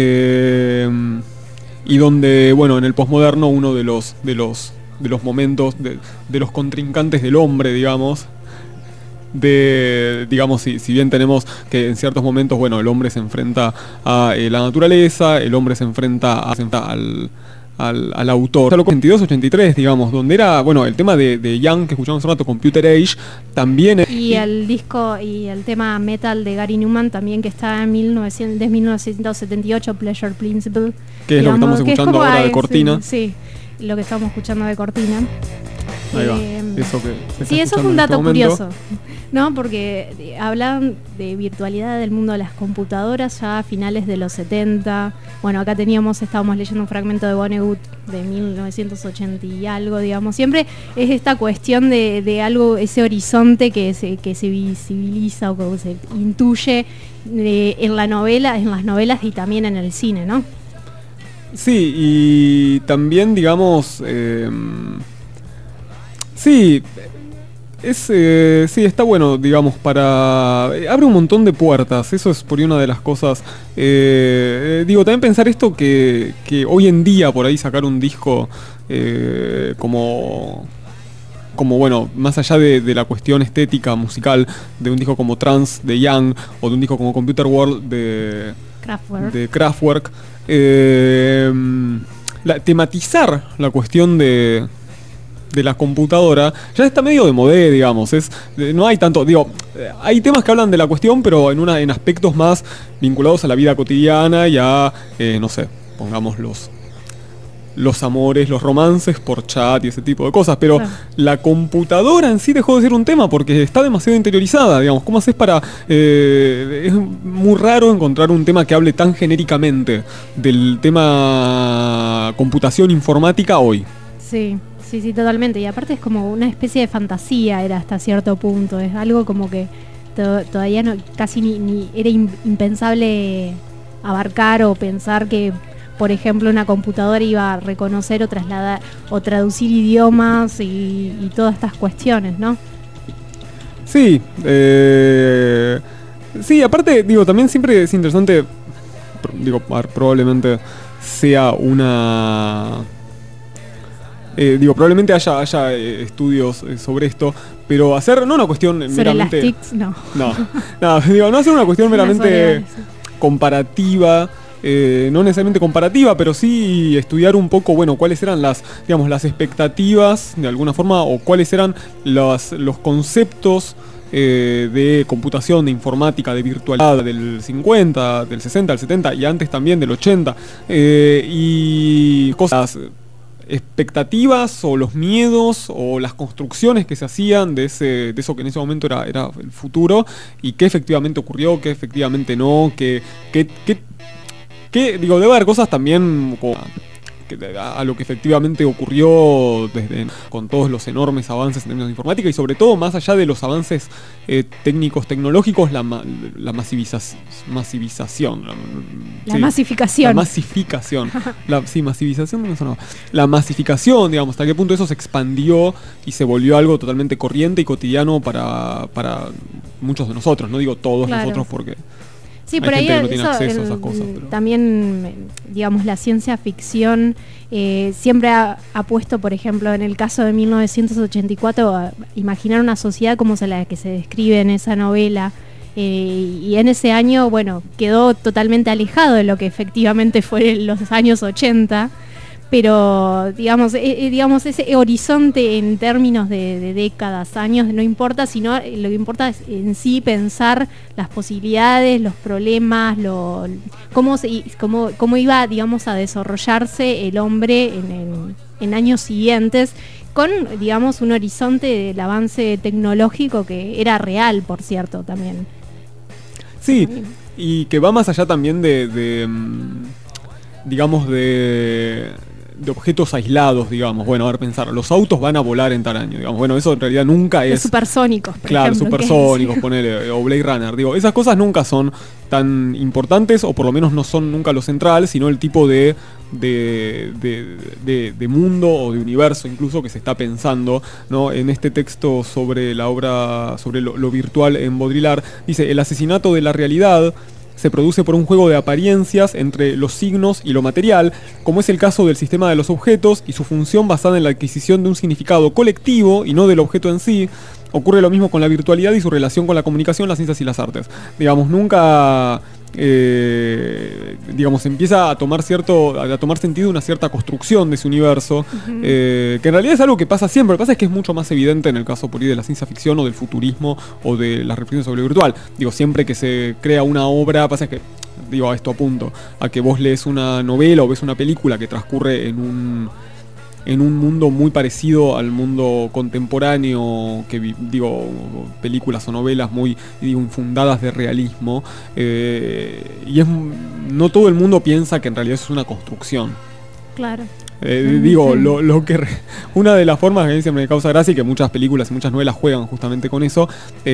y donde, bueno, en el posmoderno uno de los momentos de los contrincantes del hombre, digamos, si bien tenemos que en ciertos momentos, bueno, el hombre se enfrenta a la naturaleza, el hombre se enfrenta al autor. 82-83, digamos, donde era, bueno, el tema de Young, que escuchamos hace rato, Computer Age, también. Y el disco y el tema Metal de Gary Numan también, que está en 1978, Pleasure Principle. Que es, digamos, lo que estamos escuchando ahora de cortina. Sí, lo que estamos escuchando de cortina. Ahí va, eso que sí, eso es un dato curioso, ¿no? Porque hablan de virtualidad del mundo de las computadoras ya a finales de los 70. Bueno, acá estábamos leyendo un fragmento de Vonnegut de 1980 y algo, digamos. Siempre es esta cuestión de algo, ese horizonte que se visibiliza o que se intuye en las novelas y también en el cine, ¿no? Sí, y también, digamos, sí, está bueno, digamos, abre un montón de puertas. Eso es por ahí una de las cosas. También pensar esto, que hoy en día por ahí sacar un disco como bueno, más allá de la cuestión estética musical, de un disco como Trance de Young o de un disco como Computer World de Kraftwerk, tematizar la cuestión de la computadora ya está medio de modé, digamos. No hay tanto, hay temas que hablan de la cuestión, pero en aspectos más vinculados a la vida cotidiana y a, no sé, pongamos los amores, los romances por chat y ese tipo de cosas, pero claro, la computadora en sí dejó de ser un tema porque está demasiado interiorizada, digamos. ¿Cómo haces para...? Es muy raro encontrar un tema que hable tan genéricamente del tema computación informática hoy. Sí, totalmente. Y aparte es como una especie de fantasía, era hasta cierto punto. Es algo como que todavía casi ni era impensable abarcar o pensar que, por ejemplo, una computadora iba a reconocer o trasladar o traducir idiomas y todas estas cuestiones, ¿no? Sí, aparte, también siempre es interesante, probablemente sea una... probablemente haya estudios sobre esto, pero hacer no una cuestión sobre meramente... las TICs, no. No hacer una cuestión meramente comparativa, no necesariamente comparativa, pero sí estudiar un poco, bueno, cuáles eran las expectativas, de alguna forma, o cuáles eran los conceptos de computación, de informática, de virtualidad del 50, del 60, del 70 y antes también del 80, y cosas... expectativas o los miedos o las construcciones que se hacían de eso que en ese momento era el futuro, y qué efectivamente ocurrió, qué efectivamente no, debe haber cosas también a lo que efectivamente ocurrió con todos los enormes avances en términos de informática, y sobre todo más allá de los avances técnicos, tecnológicos, la masificación. La masificación, digamos, hasta qué punto eso se expandió y se volvió algo totalmente corriente y cotidiano para muchos de nosotros. No digo todos nosotros porque... Sí, Hay por ahí gente que no tiene eso, acceso a esas cosas. Pero... También, digamos, la ciencia ficción siempre ha puesto, por ejemplo, en el caso de 1984, a imaginar una sociedad como la que se describe en esa novela. Y en ese año, bueno, quedó totalmente alejado de lo que efectivamente fue en los años 80. Pero, digamos, ese horizonte en términos de décadas, años, no importa, sino lo que importa es en sí pensar las posibilidades, los problemas, cómo iba, digamos, a desarrollarse el hombre en años siguientes, con, digamos, un horizonte del avance tecnológico que era real, por cierto, también. Sí, y que va más allá también digamos, de objetos aislados, digamos. Bueno, a ver, pensar, los autos van a volar en tal año, digamos. Bueno, eso en realidad nunca es... Los supersónicos, por claro, ejemplo. supersónicos, ponele, o Blade Runner. Digo, esas cosas nunca son tan importantes, o por lo menos no son nunca lo central, sino el tipo de mundo o de universo incluso que se está pensando, ¿no? En este texto sobre la obra, sobre lo virtual en Baudrillard, dice: el asesinato de la realidad se produce por un juego de apariencias entre los signos y lo material, como es el caso del sistema de los objetos y su función basada en la adquisición de un significado colectivo y no del objeto en sí. Ocurre lo mismo con la virtualidad y su relación con la comunicación, las ciencias y las artes. Digamos, nunca... digamos, empieza a tomar sentido una cierta construcción de ese universo, que en realidad es algo que pasa siempre. Lo que pasa es que es mucho más evidente en el caso por ahí de la ciencia ficción o del futurismo o de las reflexiones sobre lo virtual. Digo, siempre que se crea una obra, pasa es que, digo, a esto apunto, a que vos lees una novela o ves una película que transcurre en un mundo muy parecido al mundo contemporáneo, que digo, películas o novelas muy, digo, infundadas de realismo, y no todo el mundo piensa que en realidad es una construcción. Claro. Digo, lo que una de las formas que a mí siempre me causa gracia y que muchas películas y muchas novelas juegan justamente con eso,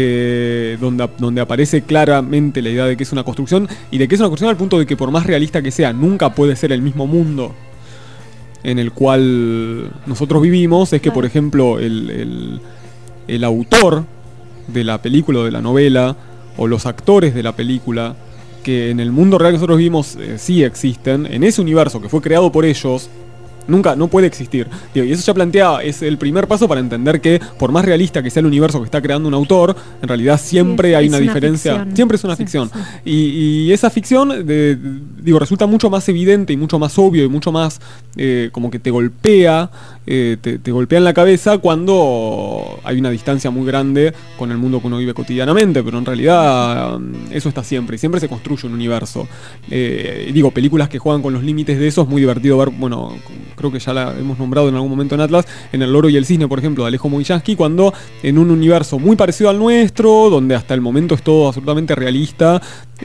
donde aparece claramente la idea de que es una construcción, y de que es una construcción al punto de que por más realista que sea, nunca puede ser el mismo mundo en el cual nosotros vivimos. Es que, por ejemplo, el autor de la película o de la novela, o los actores de la película, que en el mundo real que nosotros vivimos sí existen, en ese universo que fue creado por ellos, no puede existir. Y eso ya plantea, es el primer paso para entender que por más realista que sea el universo que está creando un autor, en realidad siempre hay una diferencia. Ficción. Siempre es una ficción. Sí. Y esa ficción, resulta mucho más evidente y mucho más obvio y mucho más como que te golpea, te golpea en la cabeza cuando hay una distancia muy grande con el mundo que uno vive cotidianamente. Pero en realidad eso está siempre, y siempre se construye un universo. Películas que juegan con los límites de eso es muy divertido ver. Bueno, creo que ya la hemos nombrado en algún momento en Atlas, en El Loro y el Cisne, por ejemplo, de Alejo Mogillansky, cuando en un universo muy parecido al nuestro, donde hasta el momento es todo absolutamente realista,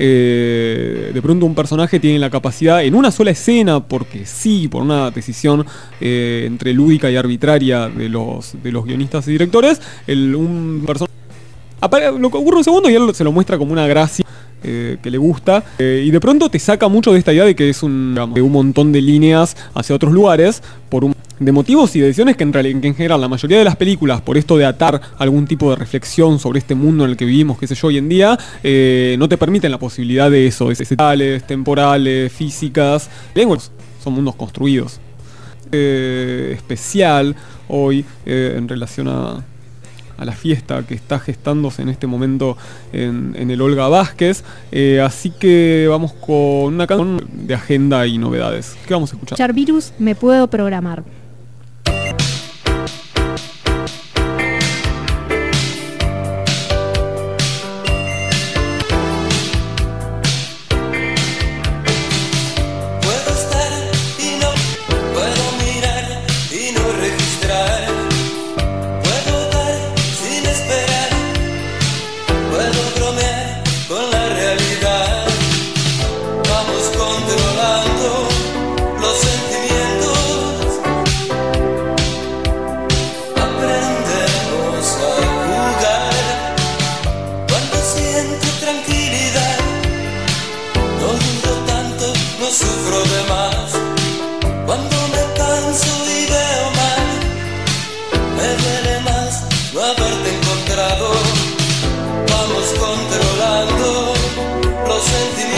de pronto un personaje tiene la capacidad, en una sola escena, porque sí, por una decisión entre lúdica y arbitraria de los guionistas y directores, un personaje lo que ocurre un segundo y él se lo muestra como una gracia que le gusta, y de pronto te saca mucho de esta idea de que es un montón de líneas hacia otros lugares de motivos y de decisiones que en general la mayoría de las películas, por esto de atar algún tipo de reflexión sobre este mundo en el que vivimos, qué sé yo, hoy en día, no te permiten la posibilidad de eso, de temporales, físicas. Son mundos construidos. Especial hoy en relación a la fiesta que está gestándose en este momento en el Olga Vázquez, así que vamos con una canción de agenda y novedades. ¿Qué vamos a escuchar? Charvirus, Me Puedo Programar. Vamos controlando los sentimientos.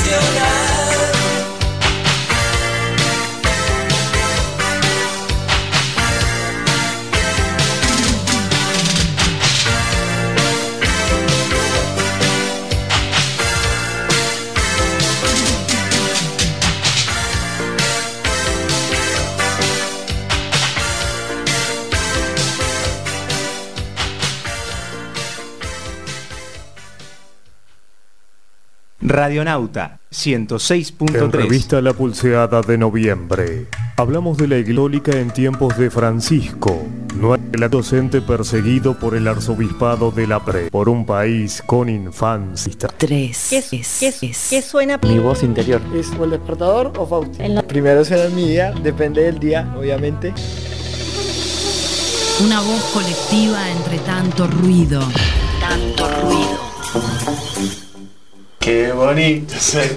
nacional. Radionauta 106.3. En revista La Pulseada de noviembre, hablamos de la Iglólica en tiempos de Francisco, el docente perseguido por el arzobispado de la Pre, por un país con infancia. 3. ¿Qué suena? Mi voz interior. ¿Es o el despertador o Fausto? Primero será el día, depende del día, obviamente. Una voz colectiva entre tanto ruido. Tanto ruido. Qué bonito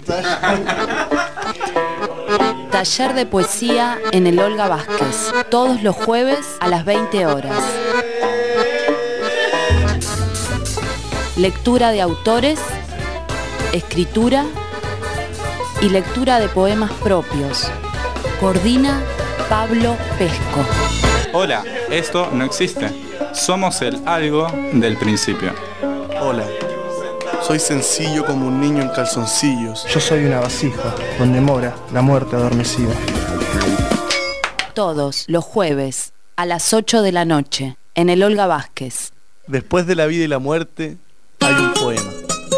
Taller de poesía en el Olga Vázquez, todos los jueves a las 20 horas. Lectura de autores, escritura y lectura de poemas propios. Coordina Pablo Pesco. Hola, esto no existe. Somos el algo del principio. Hola, soy sencillo como un niño en calzoncillos. Yo soy una vasija donde mora la muerte adormecida. Todos los jueves a las 8 de la noche en el Olga Vázquez. Después de la vida y la muerte hay un poema.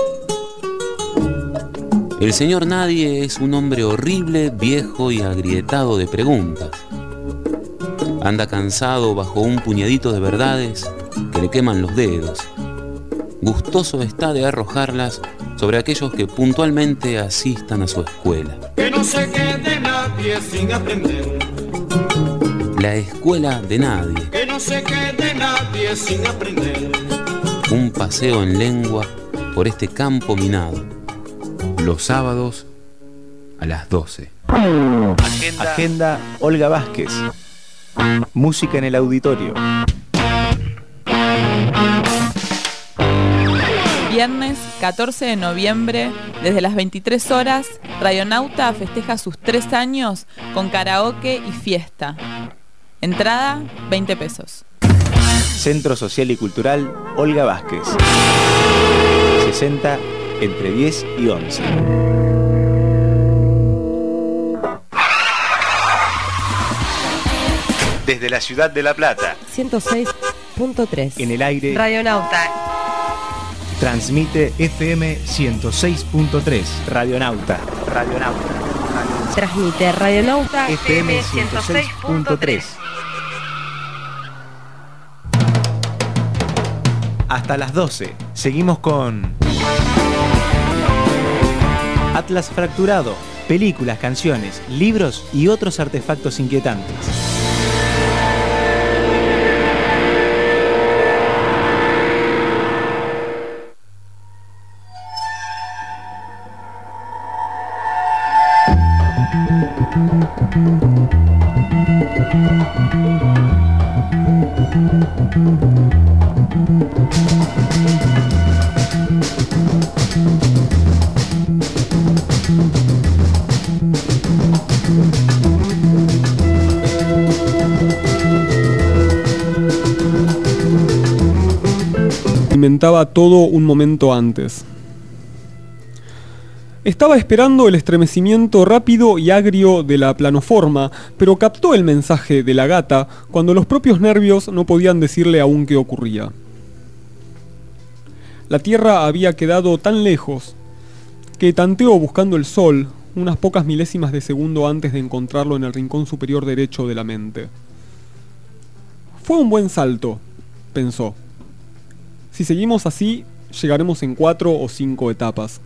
El señor Nadie es un hombre horrible, viejo y agrietado de preguntas. Anda cansado bajo un puñadito de verdades que le queman los dedos. Gustoso está de arrojarlas sobre aquellos que puntualmente asistan a su escuela. Que no se quede nadie sin aprender. La escuela de nadie. Que no se quede nadie sin aprender. Un paseo en lengua por este campo minado. Los sábados a las 12. Agenda Olga Vázquez. Música en el auditorio. Viernes 14 de noviembre, desde las 23 horas, Radionauta festeja sus 3 años con karaoke y fiesta. Entrada, 20 pesos. Centro Social y Cultural Olga Vázquez. 60 entre 10 y 11. Desde la ciudad de La Plata. 106.3. En el aire. Radionauta. Transmite FM 106.3. Radionauta. Transmite Radionauta FM 106.3. Hasta las 12. Seguimos con Atlas Fracturado. Películas, canciones, libros y otros artefactos inquietantes. Inventaba todo un momento antes. Estaba esperando el estremecimiento rápido y agrio de la planoforma, pero captó el mensaje de la gata cuando los propios nervios no podían decirle aún qué ocurría. La Tierra había quedado tan lejos que tanteó buscando el Sol unas pocas milésimas de segundo antes de encontrarlo en el rincón superior derecho de la mente. Fue un buen salto, pensó. Si seguimos así, llegaremos en 4 o 5 etapas.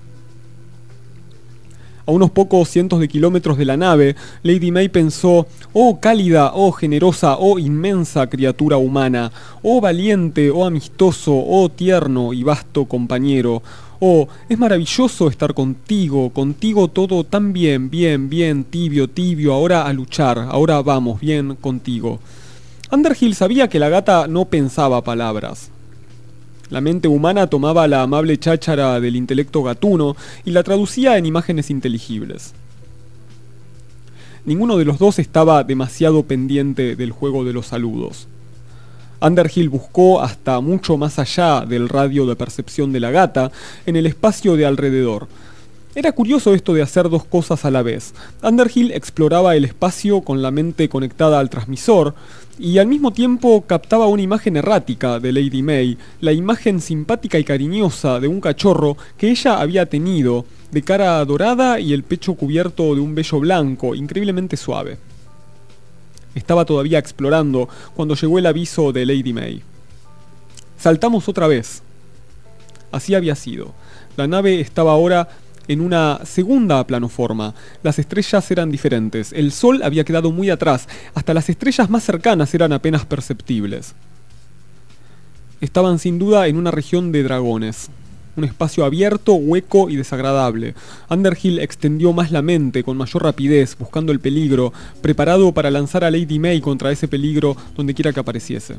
A unos pocos cientos de kilómetros de la nave, Lady May pensó: oh cálida, oh generosa, oh inmensa criatura humana, oh valiente, oh amistoso, oh tierno y vasto compañero. Oh, es maravilloso estar contigo todo tan bien, tibio, ahora a luchar, ahora vamos, bien contigo. Underhill sabía que la gata no pensaba palabras. La mente humana tomaba la amable cháchara del intelecto gatuno y la traducía en imágenes inteligibles. Ninguno de los dos estaba demasiado pendiente del juego de los saludos. Underhill buscó hasta mucho más allá del radio de percepción de la gata en el espacio de alrededor. Era curioso esto de hacer dos cosas a la vez. Underhill exploraba el espacio con la mente conectada al transmisor y al mismo tiempo captaba una imagen errática de Lady May, la imagen simpática y cariñosa de un cachorro que ella había tenido, de cara dorada y el pecho cubierto de un vello blanco, increíblemente suave. Estaba todavía explorando cuando llegó el aviso de Lady May. Saltamos otra vez. Así había sido. La nave estaba ahora en una segunda planoforma. Las estrellas eran diferentes. El sol había quedado muy atrás. Hasta las estrellas más cercanas eran apenas perceptibles. Estaban sin duda en una región de dragones. Un espacio abierto, hueco y desagradable. Underhill extendió más la mente con mayor rapidez, buscando el peligro, preparado para lanzar a Lady May contra ese peligro donde quiera que apareciese.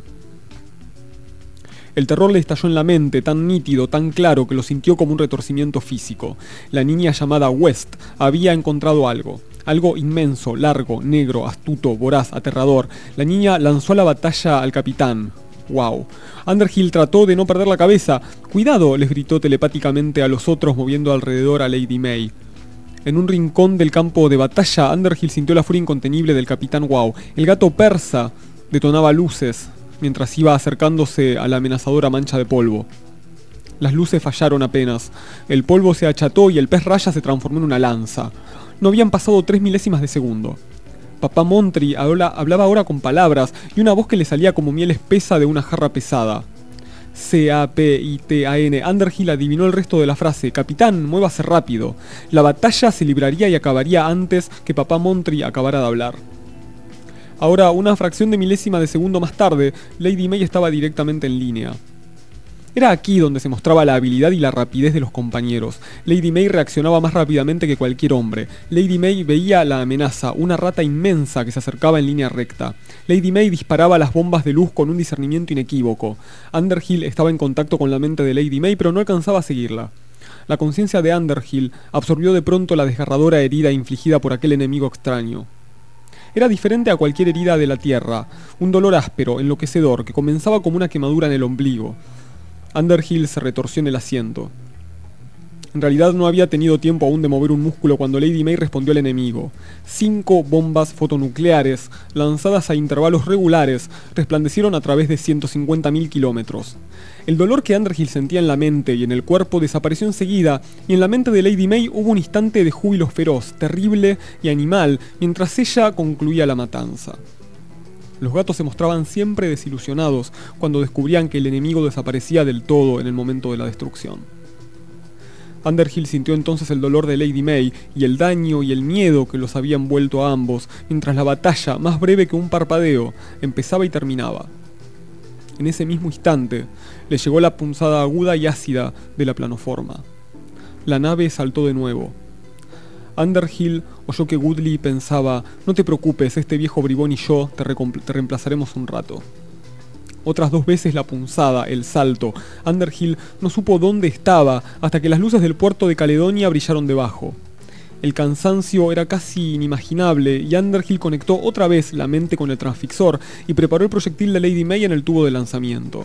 El terror le estalló en la mente, tan nítido, tan claro, que lo sintió como un retorcimiento físico. La niña llamada West había encontrado algo. Algo inmenso, largo, negro, astuto, voraz, aterrador. La niña lanzó a la batalla al capitán. ¡Wow! Underhill trató de no perder la cabeza. ¡Cuidado!, les gritó telepáticamente a los otros, moviendo alrededor a Lady May. En un rincón del campo de batalla, Underhill sintió la furia incontenible del capitán Wow. El gato persa detonaba luces mientras iba acercándose a la amenazadora mancha de polvo. Las luces fallaron apenas. El polvo se acható y el pez raya se transformó en una lanza. No habían pasado 3 milésimas de segundo. Papá Montry hablaba ahora con palabras y una voz que le salía como miel espesa de una jarra pesada. C-A-P-I-T-A-N. Underhill adivinó el resto de la frase. Capitán, muévase rápido. La batalla se libraría y acabaría antes que Papá Montry acabara de hablar. Ahora, una fracción de milésima de segundo más tarde, Lady May estaba directamente en línea. Era aquí donde se mostraba la habilidad y la rapidez de los compañeros. Lady May reaccionaba más rápidamente que cualquier hombre. Lady May veía la amenaza, una rata inmensa que se acercaba en línea recta. Lady May disparaba las bombas de luz con un discernimiento inequívoco. Underhill estaba en contacto con la mente de Lady May, pero no alcanzaba a seguirla. La conciencia de Underhill absorbió de pronto la desgarradora herida infligida por aquel enemigo extraño. Era diferente a cualquier herida de la tierra, un dolor áspero, enloquecedor, que comenzaba como una quemadura en el ombligo. Underhill se retorció en el asiento. En realidad no había tenido tiempo aún de mover un músculo cuando Lady May respondió al enemigo. 5 bombas fotonucleares, lanzadas a intervalos regulares, resplandecieron a través de 150.000 kilómetros. El dolor que Underhill sentía en la mente y en el cuerpo desapareció enseguida, y en la mente de Lady May hubo un instante de júbilo feroz, terrible y animal, mientras ella concluía la matanza. Los gatos se mostraban siempre desilusionados cuando descubrían que el enemigo desaparecía del todo en el momento de la destrucción. Underhill sintió entonces el dolor de Lady May y el daño y el miedo que los habían vuelto a ambos, mientras la batalla, más breve que un parpadeo, empezaba y terminaba. En ese mismo instante, le llegó la punzada aguda y ácida de la planoforma. La nave saltó de nuevo. Underhill oyó que Woodley pensaba: no te preocupes, este viejo bribón y yo te reemplazaremos un rato. Otras 2 veces la punzada, el salto. Underhill no supo dónde estaba hasta que las luces del puerto de Caledonia brillaron debajo. El cansancio era casi inimaginable y Underhill conectó otra vez la mente con el transfixor y preparó el proyectil de Lady May en el tubo de lanzamiento.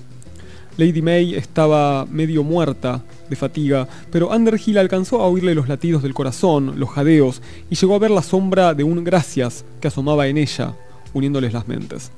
Lady May estaba medio muerta de fatiga, pero Underhill alcanzó a oírle los latidos del corazón, los jadeos, y llegó a ver la sombra de un gracias que asomaba en ella, uniéndoles las mentes.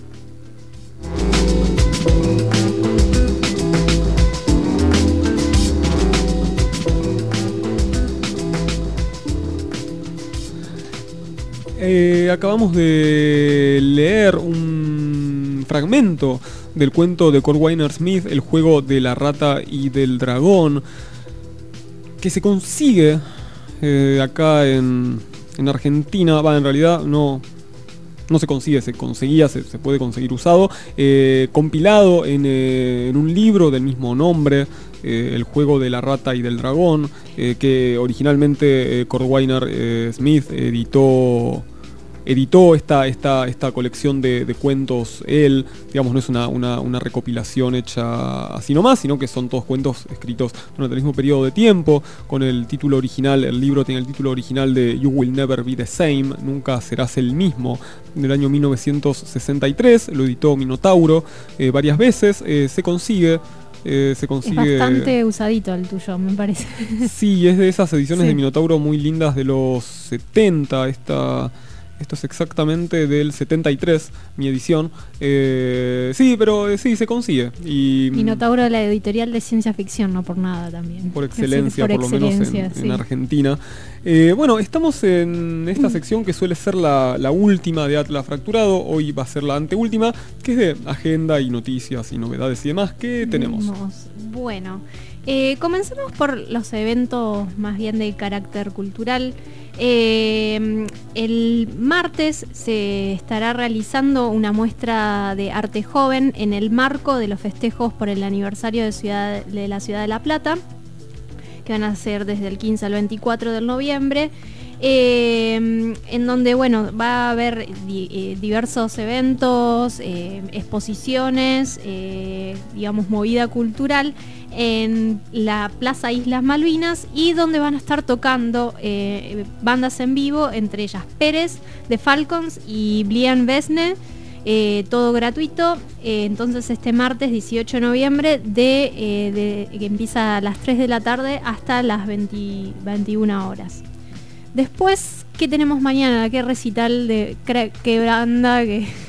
Acabamos de leer un fragmento del cuento de Corwiner Smith, El juego de la rata y del dragón, que se consigue acá en Argentina. En realidad no se consigue, se puede conseguir usado, compilado en un libro del mismo nombre, El juego de la rata y del dragón, que originalmente Corwiner Smith editó editó esta colección de cuentos él, digamos, no es una recopilación hecha así nomás, sino que son todos cuentos escritos durante el mismo periodo de tiempo, con el título original, el libro tiene el título original de You Will Never Be the Same, Nunca Serás el Mismo, del año 1963, lo editó Minotauro varias veces, se consigue. Es bastante usadito el tuyo, me parece. Sí, es de esas ediciones de Minotauro muy lindas de los 70. Esto es exactamente del 73, mi edición. Sí, pero sí, se consigue. Y Minotauro, la editorial de ciencia ficción, no por nada también. Por excelencia, por lo menos en Argentina. Bueno, estamos en esta sección que suele ser la última de Atlas Fracturado. Hoy va a ser la anteúltima, que es de agenda y noticias y novedades y demás. ¿Qué tenemos? Bueno, comencemos por los eventos más bien de carácter cultural. El martes se estará realizando una muestra de arte joven en el marco de los festejos por el aniversario de la ciudad de La Plata, que van a ser desde el 15 al 24 de noviembre, en donde va a haber diversos eventos, exposiciones, digamos, movida cultural en la Plaza Islas Malvinas, y donde van a estar tocando bandas en vivo, entre ellas Pérez de Falcons y Blian Besne, todo gratuito. Entonces este martes 18 de noviembre que empieza a las 3 de la tarde hasta las 21 horas. Después, ¿qué tenemos mañana? ¿Qué recital qué banda?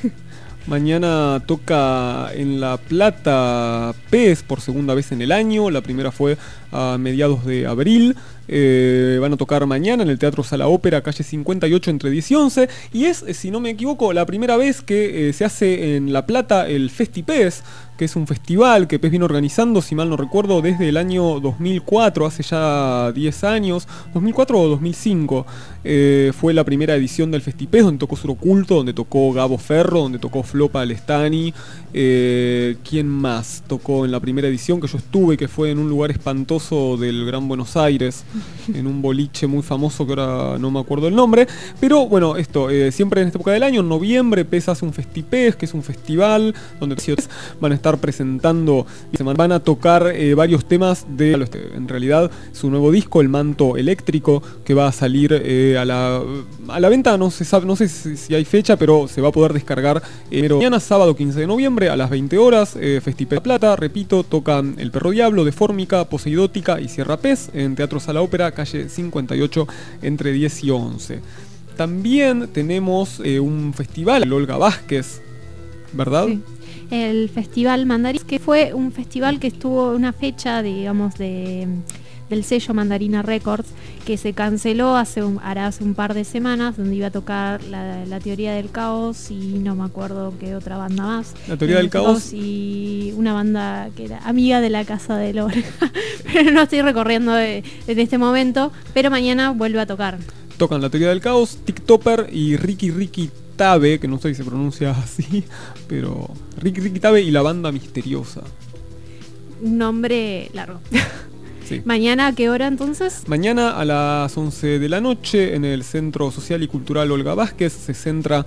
Mañana toca en La Plata Pez por segunda vez en el año. La primera fue a mediados de abril. Van a tocar mañana en el Teatro Sala Ópera, calle 58, entre 10 y 11. Y es, si no me equivoco, la primera vez que se hace en La Plata el FestiPez, que es un festival que Pez viene organizando, si mal no recuerdo, desde el año 2004, hace ya 10 años, 2004 o 2005, fue la primera edición del FestiPez, donde tocó Sur Oculto, donde tocó Gabo Ferro, donde tocó Flopa Alestani. ¿Quién más tocó en la primera edición que yo estuve, que fue en un lugar espantoso del Gran Buenos Aires, en un boliche muy famoso que ahora no me acuerdo el nombre? Pero bueno, siempre en esta época del año, en noviembre, Pez hace un FestiPez, que es un festival donde van a estar presentando, van a tocar varios temas de, en realidad, su nuevo disco, El Manto Eléctrico, que va a salir a la venta, no se sabe, no sé si hay fecha, pero se va a poder descargar mañana, sábado 15 de noviembre, a las 20 horas, FestiPez La Plata, repito, tocan El Perro Diablo, De Fórmica, Poseidótica y Sierra Pez, en Teatro Sala Ópera, calle 58, entre 10 y 11. También tenemos un festival, el Olga Vázquez, ¿verdad? Sí. El Festival Mandarín, que fue un festival que estuvo una fecha, digamos, del sello Mandarina Records, que se canceló hace un par de semanas, donde iba a tocar la Teoría del Caos y no me acuerdo qué otra banda más. La Teoría del Caos y una banda que era amiga de la Casa de Lore. Pero no estoy recorriendo en este momento, pero mañana vuelve a tocar. Tocan La Teoría del Caos, TikToker y Ricky Tabe, que no sé si se pronuncia así, pero Ricky Tabe y La Banda Misteriosa. Un nombre largo. Sí. ¿Mañana a qué hora entonces? Mañana a las 11 de la noche en el Centro Social y Cultural Olga Vázquez, 60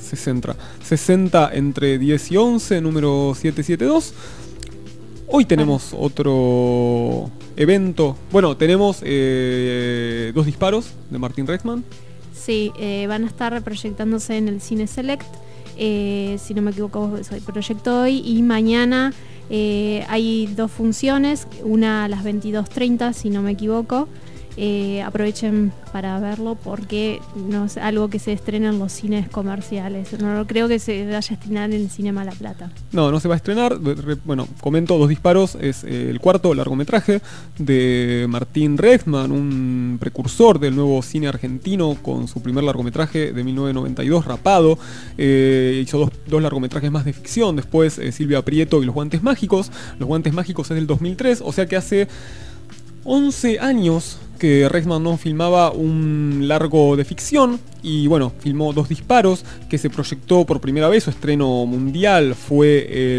entre 10 y 11, número 772. Hoy tenemos otro evento. Bueno, tenemos 2 disparos de Martín Rexman. Sí, van a estar proyectándose en el Cine Select, si no me equivoco, se proyectó hoy, y mañana hay 2 funciones, una a las 22:30, si no me equivoco. Aprovechen para verlo porque no es algo que se estrena en los cines comerciales. No creo que se vaya a estrenar en el Cinema La Plata. No se va a estrenar. Bueno, comento, 2 disparos es el cuarto largometraje de Martín Rexman, un precursor del nuevo cine argentino, con su primer largometraje de 1992, Rapado. Hizo 2 largometrajes más de ficción, después Silvia Prieto y Los Guantes Mágicos. Los Guantes Mágicos es del 2003, o sea que hace 11 años que Reisman no filmaba un largo de ficción y bueno, filmó 2 disparos que se proyectó por primera vez. Su estreno mundial fue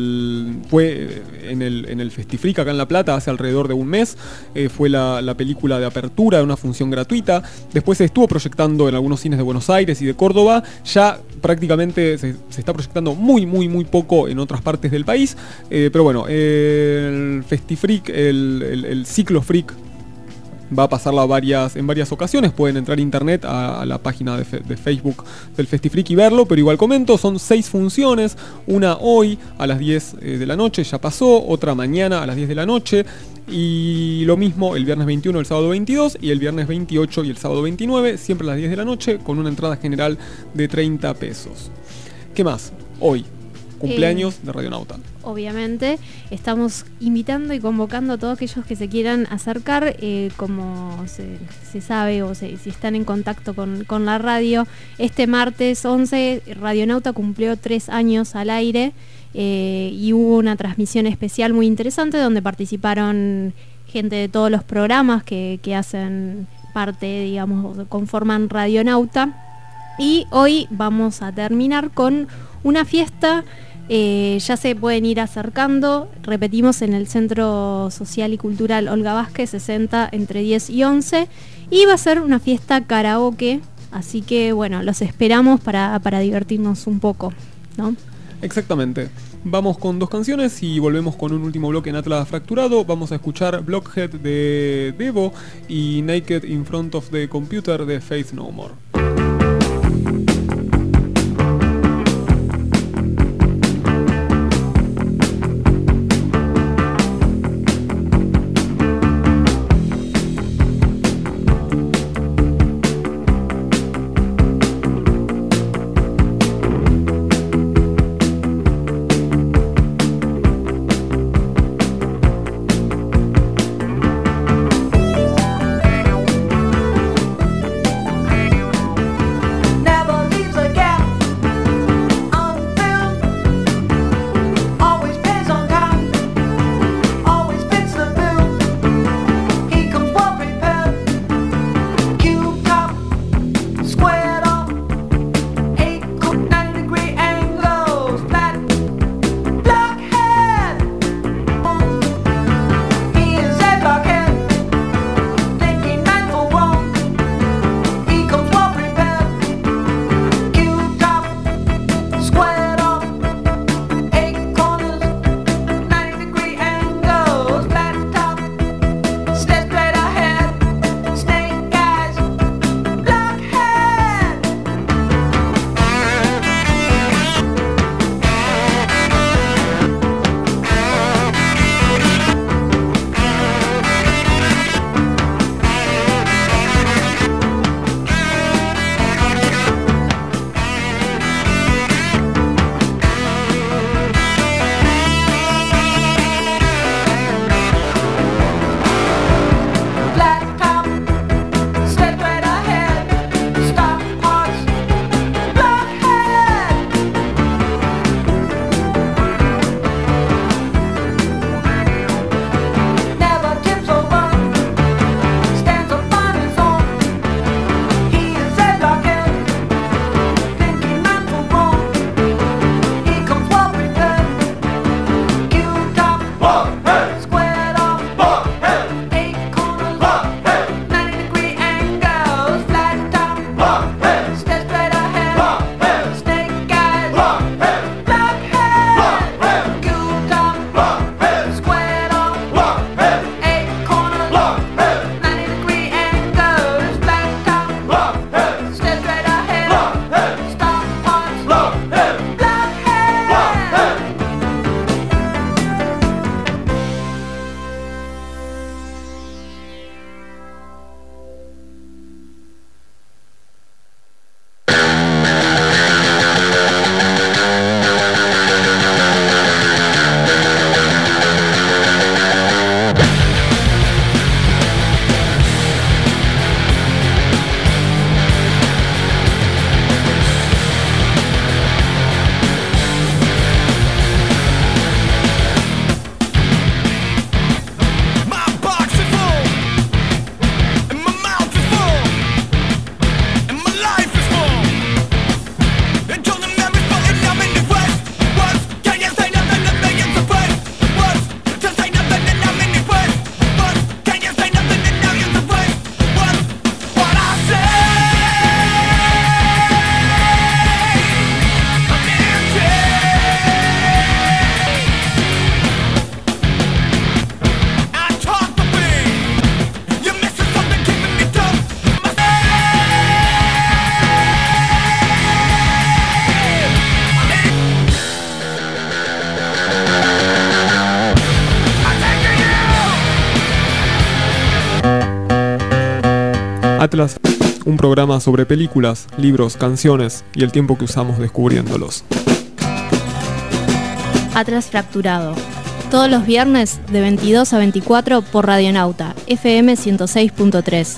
en el Festifric acá en La Plata hace alrededor de un mes. Fue la película de apertura de una función gratuita. Después se estuvo proyectando en algunos cines de Buenos Aires y de Córdoba. Ya prácticamente se está proyectando muy poco en otras partes del país. Pero bueno, el Festifric, el Ciclo Freak, va a pasarla en varias ocasiones. Pueden entrar a internet a la página de Facebook del Festifric y verlo, pero igual comento, son 6 funciones, una hoy a las 10 de la noche, ya pasó, otra mañana a las 10 de la noche, y lo mismo el viernes 21, el sábado 22, y el viernes 28 y el sábado 29, siempre a las 10 de la noche, con una entrada general de 30 pesos. ¿Qué más? Hoy, cumpleaños de Radionauta. Obviamente, estamos invitando y convocando a todos aquellos que se quieran acercar, como se sabe o si están en contacto con la radio. Este martes 11, Radionauta cumplió 3 años al aire y hubo una transmisión especial muy interesante donde participaron gente de todos los programas que hacen parte, digamos, conforman Radionauta. Y hoy vamos a terminar con una fiesta. Ya se pueden ir acercando, repetimos, en el Centro Social y Cultural Olga Vázquez 60 entre 10 y 11, y va a ser una fiesta karaoke, así que bueno, los esperamos para divertirnos un poco, ¿no? Exactamente. Vamos con 2 canciones y volvemos con un último bloque en Atlas Fracturado. Vamos a escuchar Blockhead de Devo y Naked in Front of the Computer de Faith No More. Atlas, un programa sobre películas, libros, canciones y el tiempo que usamos descubriéndolos. Atlas Fracturado. Todos los viernes de 22 a 24 por Radionauta, FM 106.3.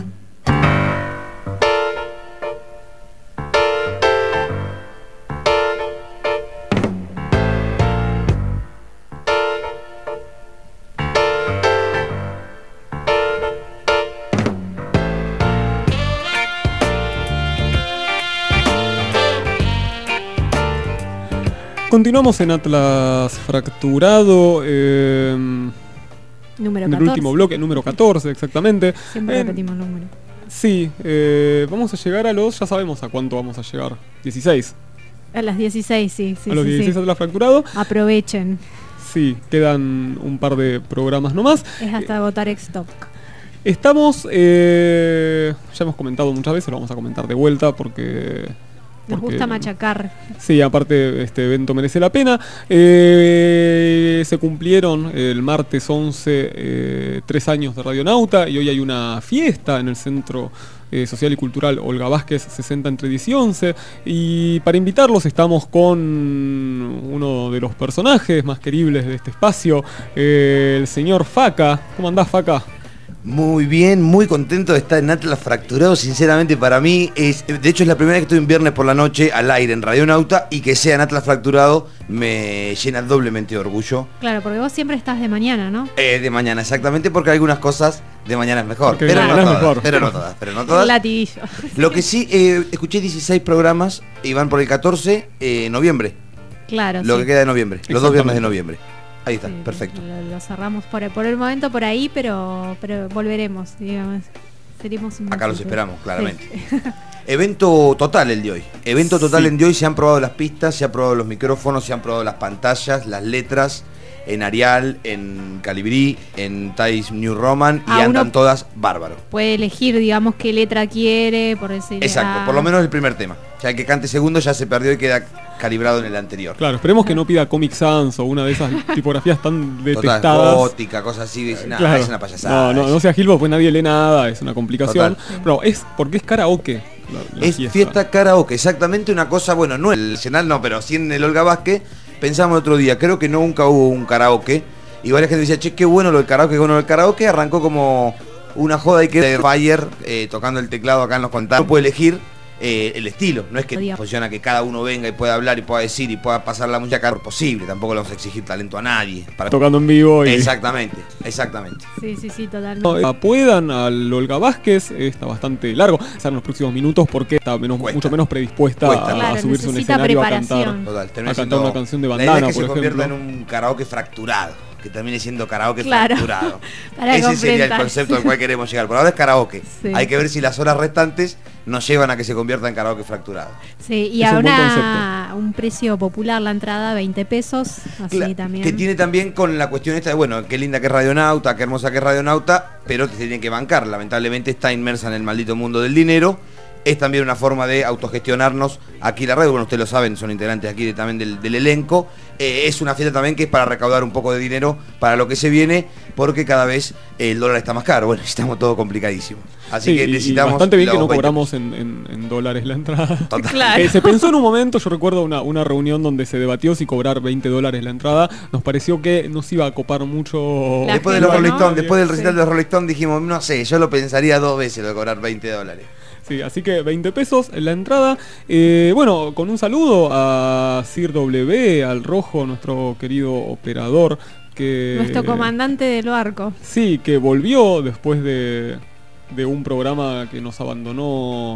Continuamos en Atlas Fracturado, Número en 14. el último bloque, número 14 exactamente. Siempre repetimos números. Sí, vamos a llegar a los, ya sabemos a cuánto vamos a llegar, 16. A las 16, sí. A los 16 Atlas Fracturado. Aprovechen. Sí, quedan un par de programas nomás. Es hasta agotar stock. Estamos, ya hemos comentado muchas veces, lo vamos a comentar de vuelta porque Nos gusta machacar. Sí, aparte este evento merece la pena. Se cumplieron el martes 11 3 años de Radionauta y hoy hay una fiesta en el Centro Social y Cultural Olga Vázquez 60 entre 10 y 11. Y para invitarlos estamos con uno de los personajes más queribles de este espacio, el señor Faca. ¿Cómo andás, Faca? Muy bien, muy contento de estar en Atlas Fracturado. Sinceramente para mí de hecho es la primera vez que estoy un viernes por la noche al aire en Radionauta, y que sea en Atlas Fracturado me llena doblemente de orgullo. Claro, porque vos siempre estás de mañana, ¿no? De mañana, exactamente, porque algunas cosas de mañana es mejor, Porque pero no, es todas, mejor. pero no todas. El latiguillo. Lo que sí, escuché 16 programas y van por el 14 noviembre. Claro, Lo sí. que queda de noviembre, los 2 viernes de noviembre. Ahí está, Sí, perfecto. Lo cerramos por el momento por ahí, pero volveremos, digamos. Seremos un Acá los futuro. esperamos, claramente. Sí. Evento total el de hoy. Evento total Sí. el de hoy. Se han probado las pistas, se han probado los micrófonos, se han probado las pantallas, las letras, en Arial, en Calibrí, en Times New Roman, y andan uno todas bárbaro. puede elegir, digamos, qué letra quiere, por decir. Exacto, por lo menos el primer tema. Ya el que cante segundo ya se perdió y queda calibrado en el anterior. Claro, esperemos que no pida Comic Sans o una de esas tipografías tan Total, detestadas. gótica, cosas así, dice, nada, Claro. es una payasada. No sea Gilbo, pues nadie lee nada, es una complicación. Total. Pero es porque es karaoke. La Es fiesta karaoke, exactamente una cosa, bueno, no en el Nacional, no, pero sí en el Olga Vázquez. Pensamos el otro día, creo que nunca hubo un karaoke, y varias gente decía, che, qué bueno lo del karaoke, qué bueno lo del karaoke. Arrancó como una joda y que Fire tocando el teclado acá en los contados. Uno puede elegir el estilo, no es que funciona que cada uno venga y pueda hablar y pueda decir y pueda pasar la música por posible, tampoco le vamos a exigir talento a nadie. Tocando en vivo. Exactamente. Sí, totalmente. No, puedan al Olga Vázquez, está bastante largo, en los próximos minutos porque está mucho menos predispuesta a subirse a un escenario a cantar, Termina a cantar siendo- una canción de la idea bandana, es que por se convierta ejemplo. en un karaoke fracturado, que termine siendo karaoke Claro. fracturado. Para Ese sería el completar. concepto al cual queremos llegar. Por ahora es karaoke. Sí. Hay que ver si las horas restantes nos llevan a que se convierta en karaoke fracturado. Sí, y Es a un buen un precio popular la entrada, 20 pesos, así Claro, también. que tiene también con la cuestión esta de, bueno, qué linda que es Radionauta, qué hermosa que es Radionauta, pero te tiene que bancar. Lamentablemente está inmersa en el maldito mundo del dinero. Es también una forma de autogestionarnos aquí la radio. Bueno, ustedes lo saben, son integrantes aquí también del elenco. Es una fiesta también que es para recaudar un poco de dinero para lo que se viene, porque cada vez el dólar está más caro. Bueno, estamos todo complicadísimo. Así Sí, que y necesitamos... bastante bien que no los 20. cobramos en dólares la entrada. Claro. Se pensó en un momento, yo recuerdo una reunión donde se debatió si cobrar 20 dólares la entrada. Nos pareció que nos iba a copar mucho. Después de los Rolling Stones, después del recital de los Rolling Stones dijimos, no sé, yo lo pensaría 2 veces lo de cobrar 20 dólares. Sí, así que 20 pesos en la entrada. Bueno, con un saludo a Sir W, al Rojo, nuestro querido operador. Nuestro comandante del barco. Sí, que volvió después de un programa que nos abandonó.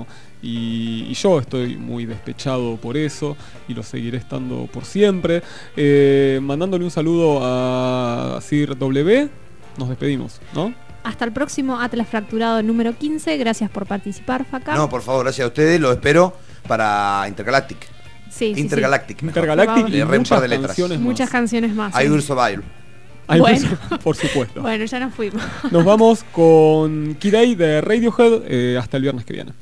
Y yo estoy muy despechado por eso y lo seguiré estando por siempre. Mandándole un saludo a Sir W. Nos despedimos, ¿no? Hasta el próximo Atlas Fracturado número 15. Gracias por participar, Faca. No, por favor, gracias a ustedes. Lo espero para Intergalactic. Sí, Intergalactic. mejor. Intergalactic Le y erré un par muchas de letras. canciones Muchas canciones más. I sí. Will Survive. Bueno. Por supuesto. Bueno, ya nos fuimos. Nos vamos con Kid de Radiohead hasta el viernes que viene.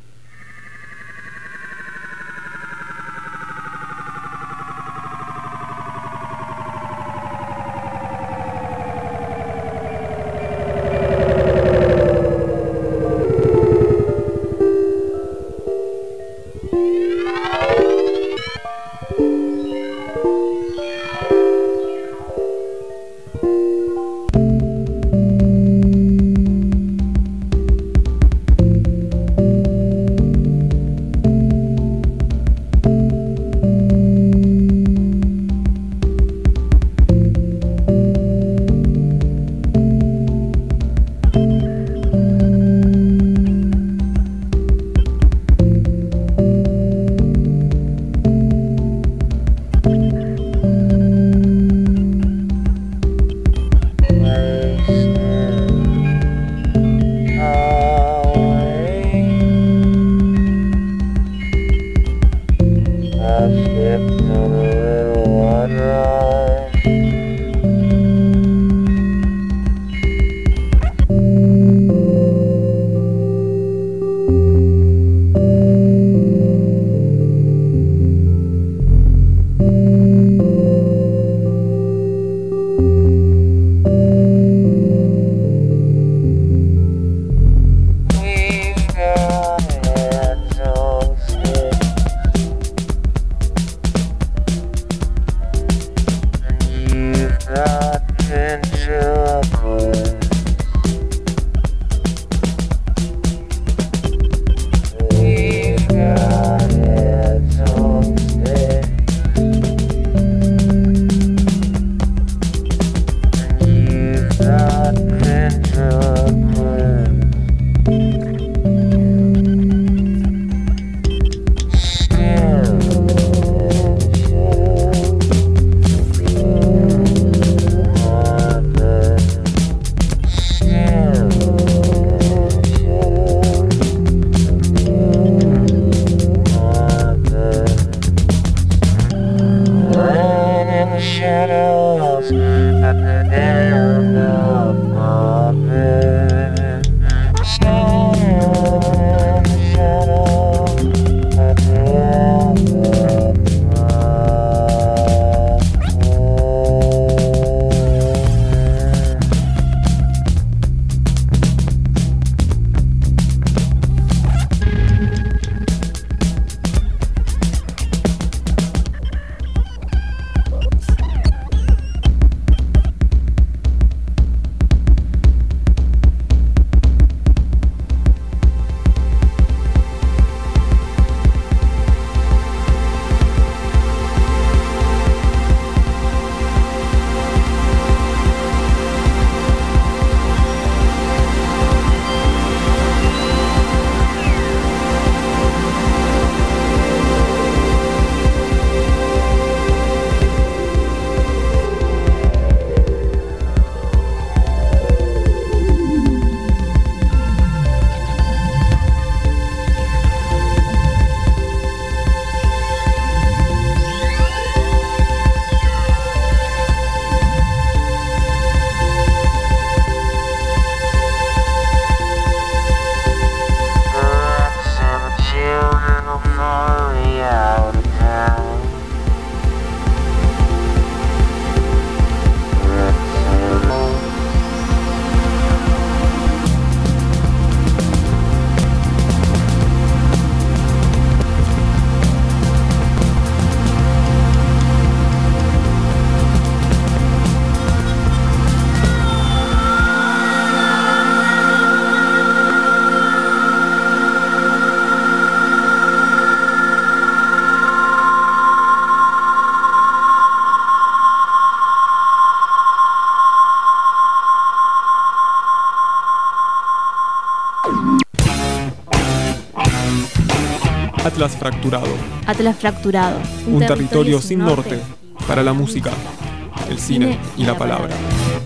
Atlas Fracturado. Atlas Fracturado. Un territorio sin norte para la música, el cine y la palabra.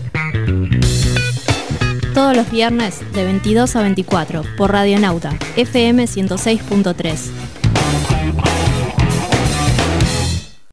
Todos los viernes de 22 a 24 por Radionauta, FM 106.3.